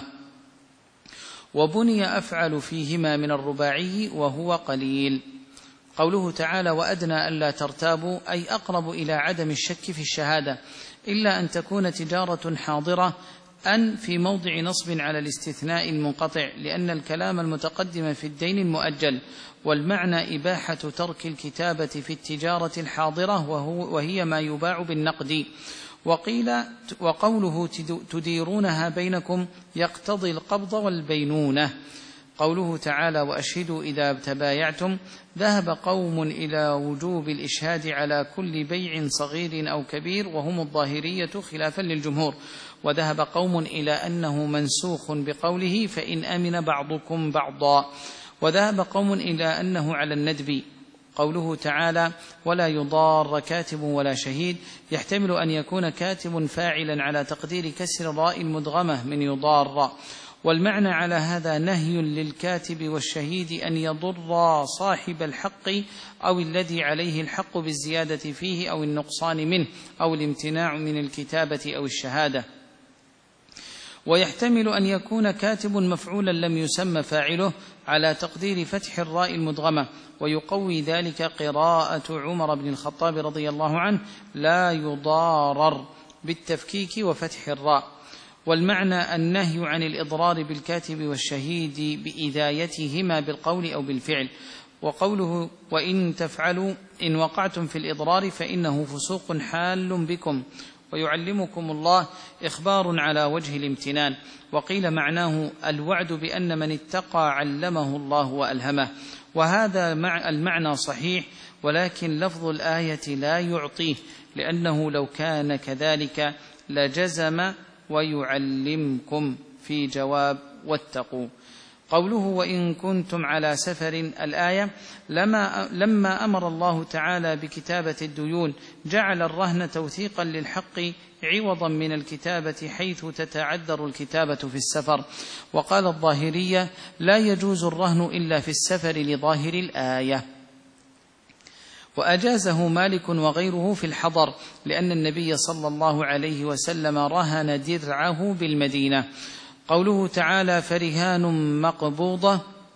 [SPEAKER 2] وبني أفعل فيهما من الرباعي وهو قليل. قوله تعالى: وأدنى ألا ترتابوا، أي أقرب إلى عدم الشك في الشهادة، إلا أن تكون تجارة حاضرة، أن في موضع نصب على الاستثناء المنقطع، لأن الكلام المتقدم في الدين المؤجل، والمعنى إباحة ترك الكتابة في التجارة الحاضرة وهو وهي ما يباع بالنقد. وقيل وقوله تديرونها بينكم يقتضي القبض والبينونة. قوله تعالى: وأشهدوا إذا تبايعتم، ذهب قوم إلى وجوب الإشهاد على كل بيع صغير أو كبير وهم الظاهرية خلافا للجمهور، وذهب قوم إلى أنه منسوخ بقوله فإن أمن بعضكم بعضا، وذهب قوم إلى أنه على الندب. قوله تعالى: ولا يضار كاتب ولا شهيد، يحتمل أن يكون كاتب فاعلا على تقدير كسر الراء المدغمة من يضار، والمعنى على هذا نهي للكاتب والشهيد أن يضر صاحب الحق أو الذي عليه الحق بالزيادة فيه أو النقصان منه أو الامتناع من الكتابة أو الشهادة. ويحتمل أن يكون كاتب مفعولا لم يسمى فاعله على تقدير فتح الراء المدغمة، ويقوي ذلك قراءة عمر بن الخطاب رضي الله عنه: لا يضارر، بالتفكيك وفتح الراء. والمعنى النهي عن الإضرار بالكاتب والشهيد بإذايتهما بالقول أو بالفعل. وقوله: وإن تفعلوا إن وقعتم في الإضرار فإنه فسوق حال بكم، ويعلمكم الله، إخبار على وجه الامتنان. وقيل معناه الوعد بأن من اتقى علمه الله وألهمه، وهذا مع المعنى صحيح، ولكن لفظ الآية لا يعطيه، لأنه لو كان كذلك لجزم ويعلمكم في جواب واتقوا. قوله وإن كنتم على سفر الآية لما, لما أمر الله تعالى بكتابة الديون جعل الرهن توثيقا للحق عوضا من الكتابة حيث تتعذر الكتابة في السفر. وقال الظاهرية لا يجوز الرهن إلا في السفر لظاهر الآية. وأجازه مالك وغيره في الحضر لأن النبي صلى الله عليه وسلم رهن درعه بالمدينة. قوله تعالى فرهان مقبوضة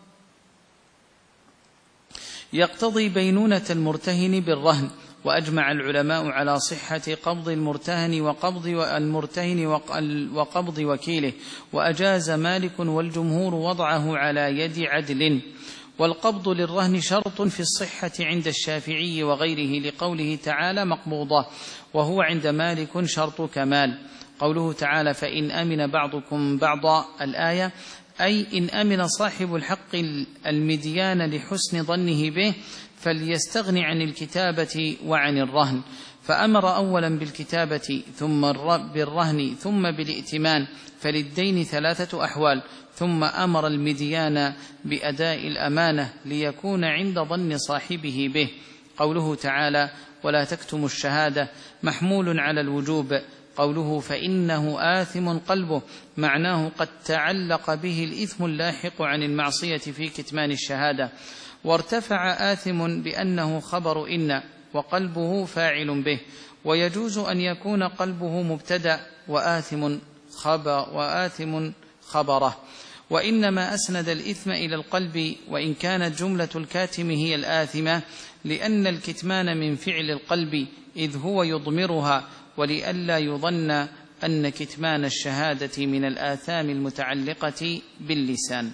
[SPEAKER 2] يقتضي بينونة المرتهن بالرهن. وأجمع العلماء على صحة قبض المرتهن وقبض المرتهن وقبض وكيله، وأجاز مالك والجمهور وضعه على يد عدل. والقبض للرهن شرط في الصحة عند الشافعي وغيره لقوله تعالى مقبوضة، وهو عند مالك شرط كمال. قوله تعالى فإن أمن بعضكم بعضا الآية أي إن أمن صاحب الحق المديان لحسن ظنه به فليستغن عن الكتابة وعن الرهن. فأمر أولا بالكتابة ثم بالرهن ثم بالائتمان، فللدين ثلاثة أحوال. ثم أمر المديان بأداء الأمانة ليكون عند ظن صاحبه به. قوله تعالى ولا تكتموا الشهادة محمول على الوجوب. قوله فإنه آثم قلبه معناه قد تعلق به الإثم اللاحق عن المعصية في كتمان الشهادة. وارتفع آثم بأنه خبر إن وقلبه فاعل به، ويجوز أن يكون قلبه مبتدأ وآثم خبر وآثم خبره. وإنما أسند الإثم إلى القلب وإن كانت جملة الكاتم هي الآثمة، لأن الكتمان من فعل القلب إذ هو يضمرها، ولئلا يظن أن كتمان الشهادة من الآثام المتعلقة باللسان.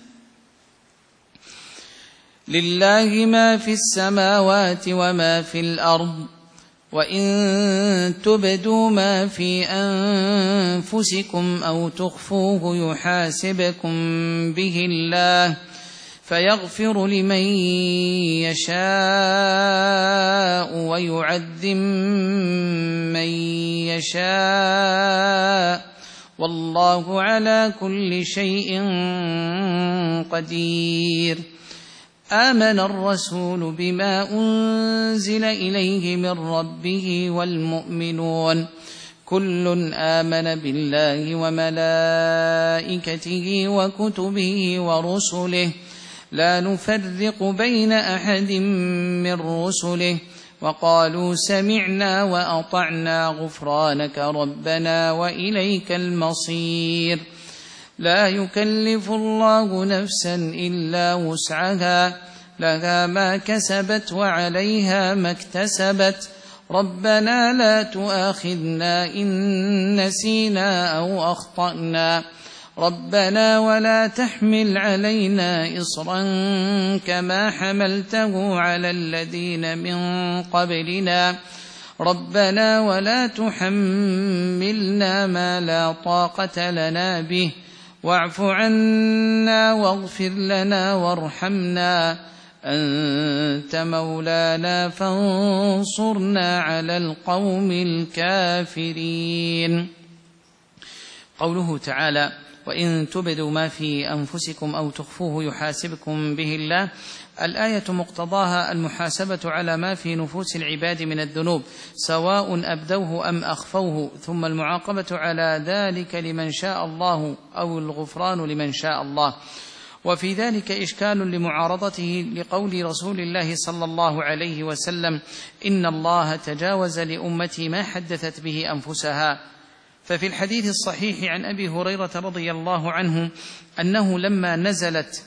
[SPEAKER 2] لله ما في السماوات وما في الأرض وإن تبدوا ما في أنفسكم أو تخفوه يحاسبكم به الله فيغفر لمن يشاء ويعذب من يشاء والله على كل شيء قدير. آمن الرسول بما أنزل إليه من ربه والمؤمنون كل آمن بالله وملائكته وكتبه ورسله لا نفرق بين أحد من رسله وقالوا سمعنا وأطعنا غفرانك ربنا وإليك المصير. لا يكلف الله نفسا إلا وسعها لها ما كسبت وعليها ما اكتسبت ربنا لا تؤاخذنا إن نسينا أو أخطأنا ربنا ولا تحمل علينا إصرا كما حملته على الذين من قبلنا ربنا ولا تحملنا ما لا طاقة لنا به واعف عنا واغفر لنا وارحمنا أنت مولانا فانصرنا على القوم الكافرين. قوله تعالى وإن تبدوا ما في أنفسكم أو تخفوه يحاسبكم به الله، الآية مقتضاها المحاسبة على ما في نفوس العباد من الذنوب سواء أبدوه أم أخفوه، ثم المعاقبة على ذلك لمن شاء الله أو الغفران لمن شاء الله. وفي ذلك إشكال لمعارضته لقول رسول الله صلى الله عليه وسلم إن الله تجاوز لأمتي ما حدثت به أنفسها. ففي الحديث الصحيح عن أبي هريرة رضي الله عنه أنه لما نزلت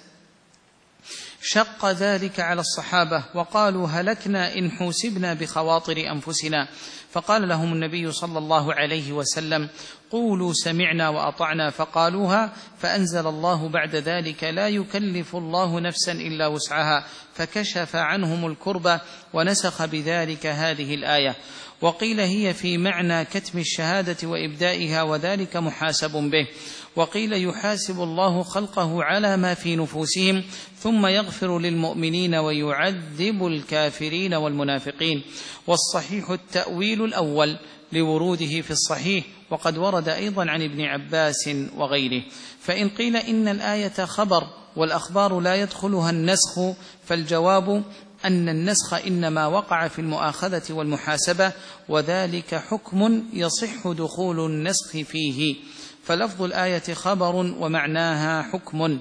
[SPEAKER 2] شق ذلك على الصحابة وقالوا هلكنا إن حوسبنا بخواطر أنفسنا، فقال لهم النبي صلى الله عليه وسلم قولوا سمعنا وأطعنا فقالوها، فأنزل الله بعد ذلك لا يكلف الله نفسا إلا وسعها، فكشف عنهم الكربة ونسخ بذلك هذه الآية. وقيل هي في معنى كتم الشهادة وإبدائها وذلك محاسب به، وقيل يحاسب الله خلقه على ما في نفوسهم ثم يغفر للمؤمنين ويعذب الكافرين والمنافقين. والصحيح التأويل الأول لوروده في الصحيح، وقد ورد أيضا عن ابن عباس وغيره. فإن قيل إن الآية خبر والأخبار لا يدخلها النسخ، فالجواب أن النسخ إنما وقع في المؤاخذة والمحاسبة، وذلك حكم يصح دخول النسخ فيه، فلفظ الآية خبر ومعناها حكم.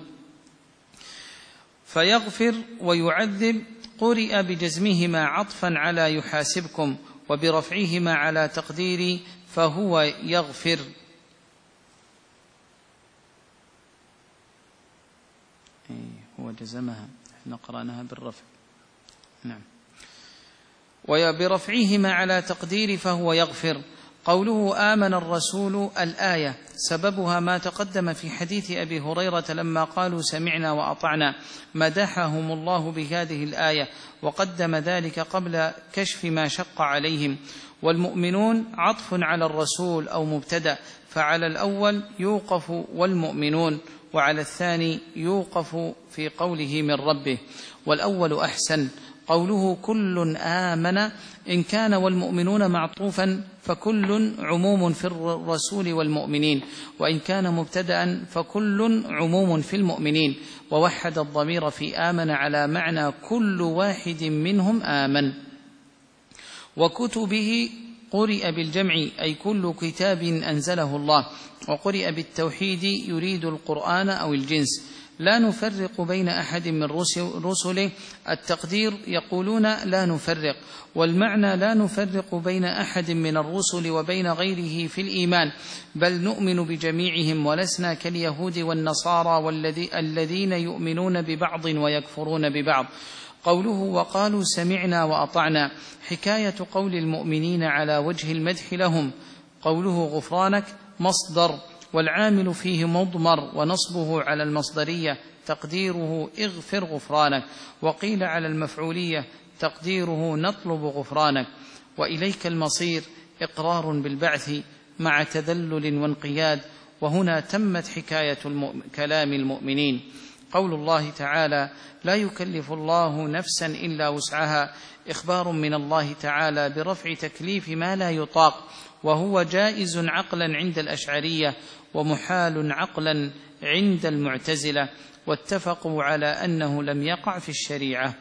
[SPEAKER 2] فيغفر ويعذب قرئ بجزمهما عطفا على يحاسبكم، وبرفعهما على تقدير فهو يغفر.
[SPEAKER 1] هو جزمها، احنا قرأناها بالرفع. نعم.
[SPEAKER 2] وبرفعهما على تقدير فهو يغفر. قوله آمن الرسول الآية سببها ما تقدم في حديث أبي هريرة لما قالوا سمعنا وأطعنا، مدحهم الله بهذه الآية، وقدم ذلك قبل كشف ما شق عليهم. والمؤمنون عطف على الرسول أو مبتدأ، فعلى الأول يوقف والمؤمنون، وعلى الثاني يوقف في قوله من ربه، والأول أحسن. قوله كل آمن إن كان والمؤمنون معطوفا فكل عموم في الرسول والمؤمنين، وإن كان مبتدأ فكل عموم في المؤمنين، ووحد الضمير في آمن على معنى كل واحد منهم آمن. وكتبه قرئ بالجمع أي كل كتاب أنزله الله، وقرئ بالتوحيد يريد القرآن أو الجنس. لا نفرق بين أحد من رسله، التقدير يقولون لا نفرق، والمعنى لا نفرق بين أحد من الرسل وبين غيره في الإيمان، بل نؤمن بجميعهم، ولسنا كاليهود والنصارى الذين يؤمنون ببعض ويكفرون ببعض. قوله وقالوا سمعنا وأطعنا حكاية قول المؤمنين على وجه المدح لهم. قوله غفرانك مصدر، والعامل فيه مضمر، ونصبه على المصدرية تقديره اغفر غفرانك، وقيل على المفعولية تقديره نطلب غفرانك. وإليك المصير إقرار بالبعث مع تذلل وانقياد، وهنا تمت حكاية المؤمن كلام المؤمنين. قول الله تعالى لا يكلف الله نفسا إلا وسعها، إخبار من الله تعالى برفع تكليف ما لا يطاق، وهو جائز عقلا عند الأشعرية، ومحال عقلا عند المعتزلة، واتفقوا على أنه لم يقع في الشريعة.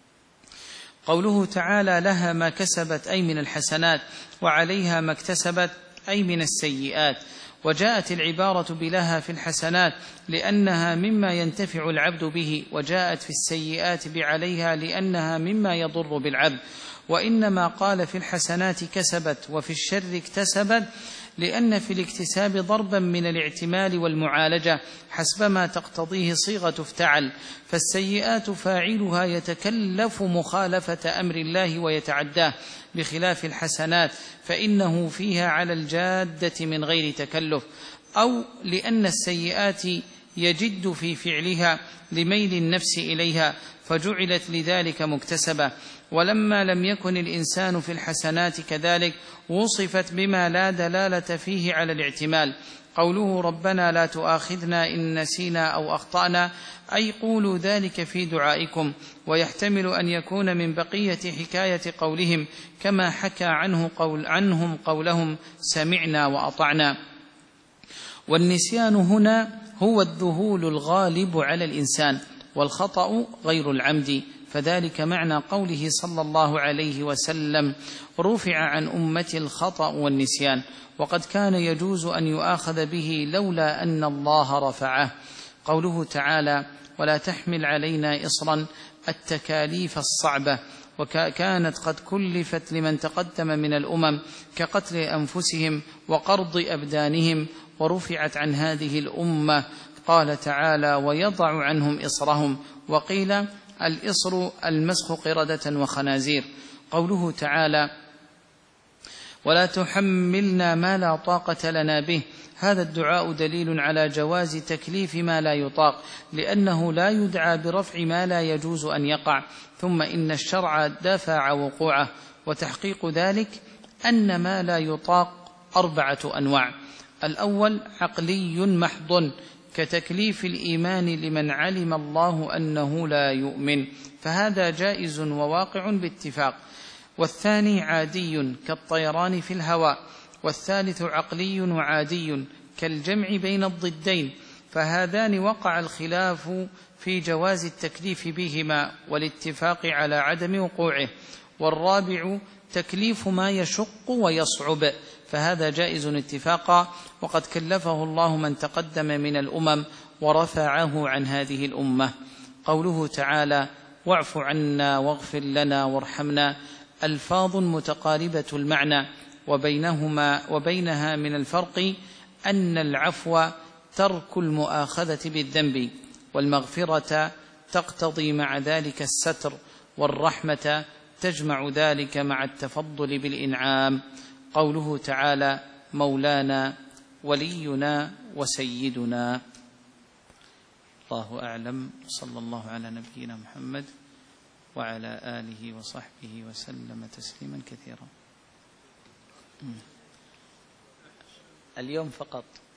[SPEAKER 2] قوله تعالى لها ما كسبت أي من الحسنات، وعليها ما اكتسبت أي من السيئات. وجاءت العبارة بلها في الحسنات لأنها مما ينتفع العبد به، وجاءت في السيئات بعليها لأنها مما يضر بالعبد. وإنما قال في الحسنات كسبت وفي الشر اكتسبت، لأن في الاكتساب ضربا من الاعتمال والمعالجة حسبما تقتضيه صيغة افتعل، فالسيئات فاعلها يتكلف مخالفة أمر الله ويتعداه، بخلاف الحسنات فإنه فيها على الجادة من غير تكلف، أو لأن السيئات يجد في فعلها لميل النفس إليها فجعلت لذلك مكتسبة. ولما لم يكن الإنسان في الحسنات كذلك وصفت بما لا دلالة فيه على الاعتمال. قوله ربنا لا تؤاخذنا إن نسينا أو أخطأنا، أي قولوا ذلك في دعائكم، ويحتمل أن يكون من بقية حكاية قولهم كما حكى عنه قول عنهم قولهم سمعنا وأطعنا. والنسيان هنا هو الذهول الغالب على الإنسان، والخطأ غير العمد، فذلك معنى قوله صلى الله عليه وسلم رفع عن أمتي الخطأ والنسيان، وقد كان يجوز أن يؤاخذ به لولا أن الله رفعه. قوله تعالى ولا تحمل علينا إصرا، التكاليف الصعبة، وكانت قد كلفت لمن تقدم من الأمم كقتل أنفسهم وقرض أبدانهم، ورفعت عن هذه الأمة. قال تعالى ويضع عنهم إصرهم، وقيل الإصر المسخ قردة وخنازير. قوله تعالى ولا تحملنا ما لا طاقة لنا به، هذا الدعاء دليل على جواز تكليف ما لا يطاق، لأنه لا يدعى برفع ما لا يجوز أن يقع، ثم إن الشرع دافع وقوعه، وتحقيق ذلك أن ما لا يطاق أربعة أنواع. الأول عقلي محض كتكليف الإيمان لمن علم الله أنه لا يؤمن، فهذا جائز وواقع باتفاق. والثاني عادي كالطيران في الهواء. والثالث عقلي وعادي كالجمع بين الضدين، فهذان وقع الخلاف في جواز التكليف بهما والاتفاق على عدم وقوعه. والرابع تكليف ما يشق ويصعب، فهذا جائز اتفاقا، وقد كلفه الله من تقدم من الأمم ورفعه عن هذه الأمة. قوله تعالى واعف عنا واغفر لنا وارحمنا ألفاظ متقاربة المعنى، وبينهما وبينها من الفرق أن العفو ترك المؤاخذة بالذنب، والمغفرة تقتضي مع ذلك الستر، والرحمة تجمع ذلك مع التفضل بالإنعام. قوله تعالى مولانا ولينا وسيدنا.
[SPEAKER 1] الله أعلم. صلى الله على نبينا محمد وعلى آله وصحبه وسلم تسليما كثيرا. اليوم فقط